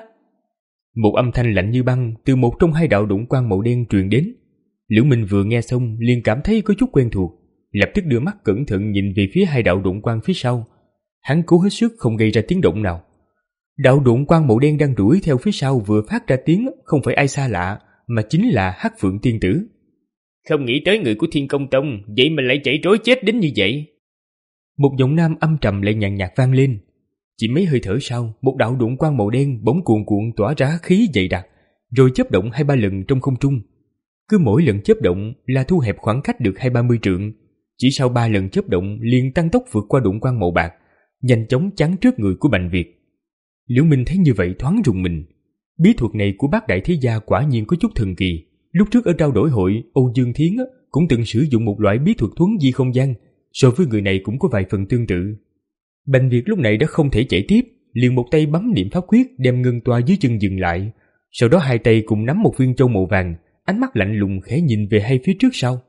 Một âm thanh lạnh như băng từ một trong hai đạo độn quang màu đen truyền đến. Liễu Minh vừa nghe xong liền cảm thấy có chút quen thuộc, lập tức đưa mắt cẩn thận nhìn về phía hai đạo độn quang phía sau. Hắn cố hết sức không gây ra tiếng động nào. Đạo độn quang màu đen đang đuổi theo phía sau vừa phát ra tiếng không phải ai xa lạ, mà chính là Hắc Phượng Tiên Tử. Không nghĩ tới người của Thiên Công Tông, vậy mà lại chạy trối chết đến như vậy. Một giọng nam âm trầm lại nhàn nhạt vang lên. Chỉ mấy hơi thở sau, một đạo độn quang màu đen bỗng cuồn cuộn tỏa ra khí dày đặc, rồi chớp động hai ba lần trong không trung. Cứ mỗi lần chớp động là thu hẹp khoảng cách được hai ba mươi trượng. Chỉ sau ba lần chớp động liền tăng tốc vượt qua độn quang màu bạc, nhanh chóng chắn trước người của Bành Việt. Liễu Minh thấy như vậy thoáng rùng mình. Bí thuật này của bác đại thế gia quả nhiên có chút thần kỳ. Lúc trước ở trao đổi hội, Âu Dương Thiến cũng từng sử dụng một loại bí thuật thuấn di không gian, so với người này cũng có vài phần tương tự. Bành Việt lúc này đã không thể chạy tiếp, liền một tay bấm niệm pháp quyết đem ngân toa dưới chân dừng lại, sau đó hai tay cùng nắm một viên châu màu vàng, ánh mắt lạnh lùng khẽ nhìn về hai phía trước sau.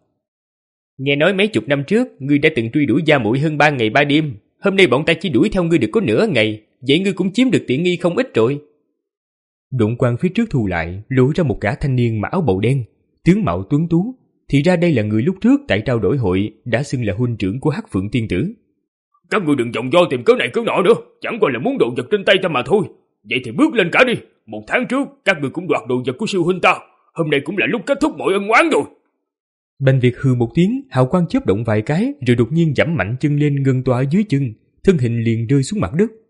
Nghe nói mấy chục năm trước ngươi đã từng truy đuổi gia muội hơn ba ngày ba đêm, hôm nay bọn ta chỉ đuổi theo ngươi được có nửa ngày, vậy ngươi cũng chiếm được tiện nghi không ít rồi. Độn quang phía trước thu lại, lộ ra một gã thanh niên mặc áo bầu đen, tướng mạo tuấn tú, thì ra đây là người lúc trước tại trao đổi hội đã xưng là huynh trưởng của Hắc Phượng Tiên Tử. Các ngươi đừng vòng vo tìm cớ này cớ nọ nữa, chẳng qua là muốn đồ vật trên tay ta mà thôi. Vậy thì bước lên cả đi, một tháng trước các ngươi cũng đoạt đồ vật của sư huynh ta, hôm nay cũng là lúc kết thúc mọi ân oán rồi. Bành Việt hừ một tiếng, hào quang chớp động vài cái, rồi đột nhiên giẫm mạnh chân lên ngân toa dưới chân, thân hình liền rơi xuống mặt đất.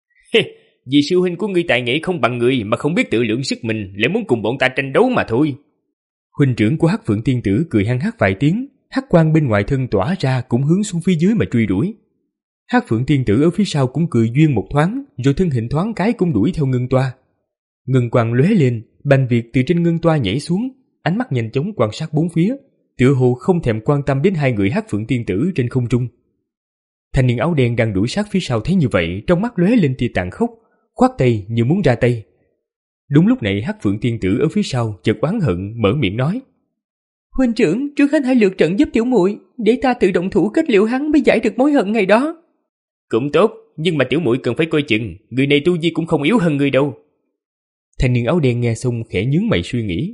Vì sư huynh của ngươi tài nghệ không bằng người mà không biết tự lượng sức mình, lại muốn cùng bọn ta tranh đấu mà thôi. Huynh trưởng của Hắc Phượng Tiên Tử cười hăng hắc vài tiếng, hắc quang bên ngoài thân tỏa ra cũng hướng xuống phía dưới mà truy đuổi. Hắc Phượng Tiên Tử ở phía sau cũng cười duyên một thoáng, rồi thân hình thoáng cái cũng đuổi theo ngân toa. Ngân quang lóe lên, Bành Việt từ trên ngân toa nhảy xuống, ánh mắt nhanh chóng quan sát bốn phía, tựa hồ không thèm quan tâm đến hai người Hắc Phượng Tiên Tử trên không trung. Thanh niên áo đen đang đuổi sát phía sau thấy như vậy, trong mắt lóe lên tia tàn khốc, khoát tay như muốn ra tay. Đúng lúc này Hắc Phượng Tiên Tử ở phía sau chợt oán hận mở miệng nói: Huynh trưởng, trước hết hãy lượt trận giúp tiểu muội, để ta tự động thủ kết liễu hắn mới giải được mối hận ngày đó. Cũng tốt, nhưng mà tiểu muội cần phải coi chừng, người này tu vi cũng không yếu hơn người đâu. Thanh niên áo đen nghe xong khẽ nhướng mày suy nghĩ.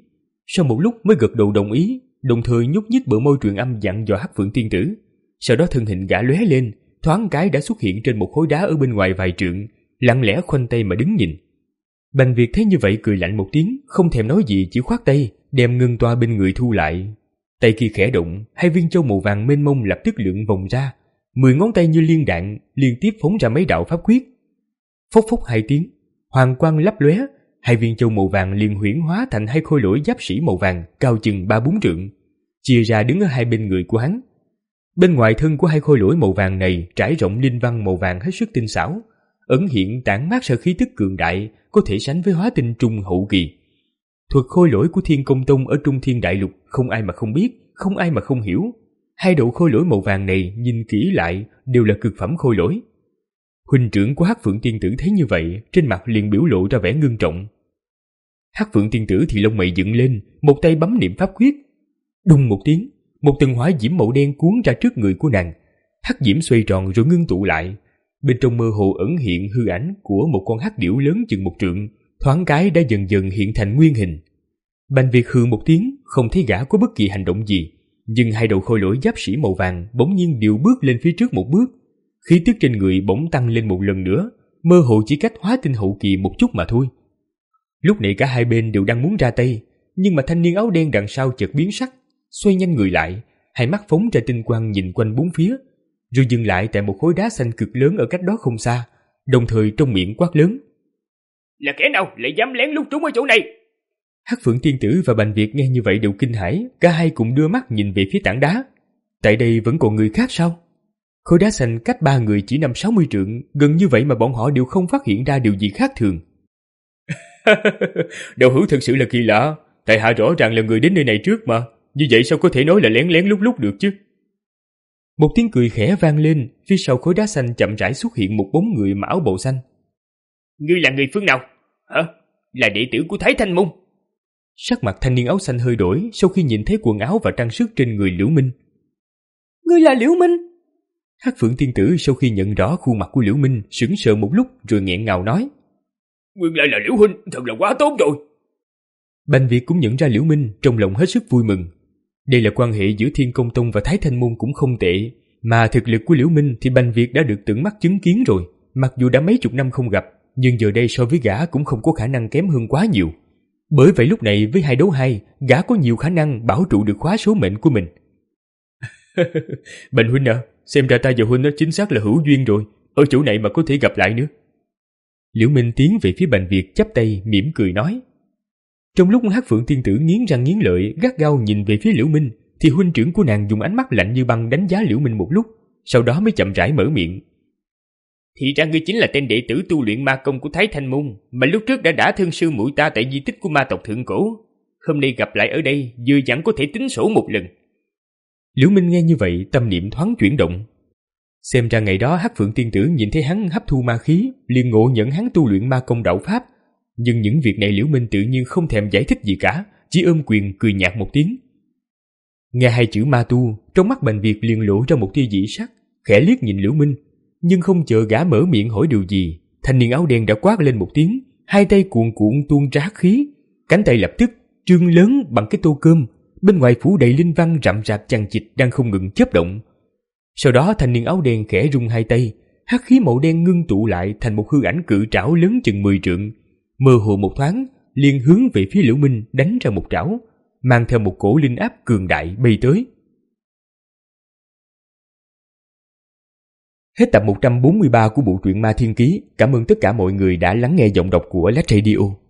Sau một lúc mới gật đầu đồng ý, đồng thời nhúc nhích bờ môi truyền âm dặn dò Hắc Phượng tiên tử. Sau đó thân hình gã lóe lên, thoáng cái đã xuất hiện trên một khối đá ở bên ngoài vài trượng, lặng lẽ khoanh tay mà đứng nhìn. Bành Việt thấy như vậy cười lạnh một tiếng, không thèm nói gì, chỉ khoát tay, đem ngân toa bên người thu lại. Tay kia khẽ động, hai viên châu màu vàng mênh mông lập tức lượn vòng ra, mười ngón tay như liên đạn liên tiếp phóng ra mấy đạo pháp quyết. Phốc phốc hai tiếng, hoàng quang lấp lóe, hai viên châu màu vàng liền huyễn hóa thành hai khôi lỗi giáp sĩ màu vàng cao chừng ba bốn trượng, chia ra đứng ở hai bên người của hắn. Bên ngoài thân của hai khôi lỗi màu vàng này trải rộng linh văn màu vàng hết sức tinh xảo, ẩn hiện tản mát ra khí tức cường đại, có thể sánh với hóa tinh trung hậu kỳ. Thuật khôi lỗi của Thiên Công Tông ở Trung Thiên Đại Lục không ai mà không biết, không ai mà không hiểu. Hai độ khôi lỗi màu vàng này nhìn kỹ lại đều là cực phẩm khôi lỗi. Huynh trưởng của Hắc Phượng tiên tử thấy như vậy, trên mặt liền biểu lộ ra vẻ ngưng trọng. Hắc Phượng tiên tử thì lông mày dựng lên, một tay bấm niệm pháp quyết. Đùng một tiếng, một tầng hỏa diễm màu đen cuốn ra trước người của nàng. Hắc diễm xoay tròn rồi ngưng tụ lại, bên trong mơ hồ ẩn hiện hư ảnh của một con hắc điểu lớn chừng một trượng, thoáng cái đã dần dần hiện thành nguyên hình. Bành Việt hừ một tiếng, không thấy gã có bất kỳ hành động gì, nhưng hai đầu khôi lỗi giáp sĩ màu vàng bỗng nhiên đều bước lên phía trước một bước, khí tức trên người bỗng tăng lên một lần nữa, mơ hồ chỉ cách hóa tinh hậu kỳ một chút mà thôi. Lúc này cả hai bên đều đang muốn ra tay, nhưng mà thanh niên áo đen đằng sau chợt biến sắc, xoay nhanh người lại, hai mắt phóng ra tinh quang nhìn quanh bốn phía, rồi dừng lại tại một khối đá xanh cực lớn ở cách đó không xa, đồng thời trong miệng quát lớn: Là kẻ nào lại dám lén lút trốn ở chỗ này? Hắc Phượng tiên tử và Bành Việt nghe như vậy đều kinh hãi, cả hai cùng đưa mắt nhìn về phía tảng đá. Tại đây vẫn còn người khác sao? Khối đá xanh cách ba người chỉ năm sáu mươi trượng, gần như vậy mà bọn họ đều không phát hiện ra điều gì khác thường. Đạo hữu thật sự là kỳ lạ, tại hạ rõ ràng là người đến nơi này trước mà, như vậy sao có thể nói là lén lén lúc lúc được chứ? Một tiếng cười khẽ vang lên, phía sau khối đá xanh chậm rãi xuất hiện một bóng người mặc áo bào xanh. Ngươi là người phương nào? Hả? Là đệ tử của Thái Thanh Môn? Sắc mặt thanh niên áo xanh hơi đổi sau khi nhìn thấy quần áo và trang sức trên người Liễu Minh. Ngươi là Liễu Minh? Hắc Phượng tiên tử sau khi nhận rõ khuôn mặt của Liễu Minh sững sờ một lúc rồi nghẹn ngào nói: Nguyên lại là Liễu huynh, thật là quá tốt rồi. Bành Việt cũng nhận ra Liễu Minh, trong lòng hết sức vui mừng. Đây là quan hệ giữa Thiên Công Tông và Thái Thanh Môn cũng không tệ, mà thực lực của Liễu Minh thì Bành Việt đã được tận mắt chứng kiến rồi. Mặc dù đã mấy chục năm không gặp, nhưng giờ đây so với gã cũng không có khả năng kém hơn quá nhiều. Bởi vậy lúc này với hai đấu hai, gã có nhiều khả năng bảo trụ được khóa số mệnh của mình. Bành huynh à, xem ra ta và huynh đó chính xác là hữu duyên rồi, ở chỗ này mà có thể gặp lại nữa. Liễu Minh tiến về phía Bành Việt chắp tay mỉm cười nói. Trong lúc Hắc Phượng tiên tử nghiến răng nghiến lợi gắt gao nhìn về phía Liễu Minh, thì huynh trưởng của nàng dùng ánh mắt lạnh như băng đánh giá Liễu Minh một lúc, sau đó mới chậm rãi mở miệng. Thì ra ngươi chính là tên đệ tử tu luyện ma công của Thái Thanh Môn, mà lúc trước đã đả thương sư muội ta tại di tích của ma tộc Thượng Cổ. Hôm nay gặp lại ở đây, vừa chẳng có thể tính sổ một lần. Liễu Minh nghe như vậy, tâm niệm thoáng chuyển động. Xem ra ngày đó Hắc Phượng tiên tử nhìn thấy hắn hấp thu ma khí, liền ngộ nhận hắn tu luyện ma công đạo pháp. Nhưng những việc này Liễu Minh tự nhiên không thèm giải thích gì cả, chỉ ôm quyền cười nhạt một tiếng. Nghe hai chữ ma tu, trong mắt Bành Việt liền lộ ra một tia dị sắc, khẽ liếc nhìn Liễu Minh, nhưng không chờ gã mở miệng hỏi điều gì, thanh niên áo đen đã quát lên một tiếng, hai tay cuồn cuộn tuôn ra hắc khí, cánh tay lập tức trương lớn bằng cái tô cơm, bên ngoài phủ đầy linh văn rậm rạp chằng chịt đang không ngừng chớp động. Sau đó thanh niên áo đen khẽ rung hai tay, hắc khí màu đen ngưng tụ lại thành một hư ảnh cự trảo lớn chừng mười trượng, mơ hồ một thoáng liền hướng về phía Liễu Minh đánh ra một trảo, mang theo một cổ linh áp cường đại bay tới. Hết tập một trăm bốn mươi ba của bộ truyện Ma Thiên Ký. Cảm ơn tất cả mọi người đã lắng nghe giọng đọc của Lách Radio.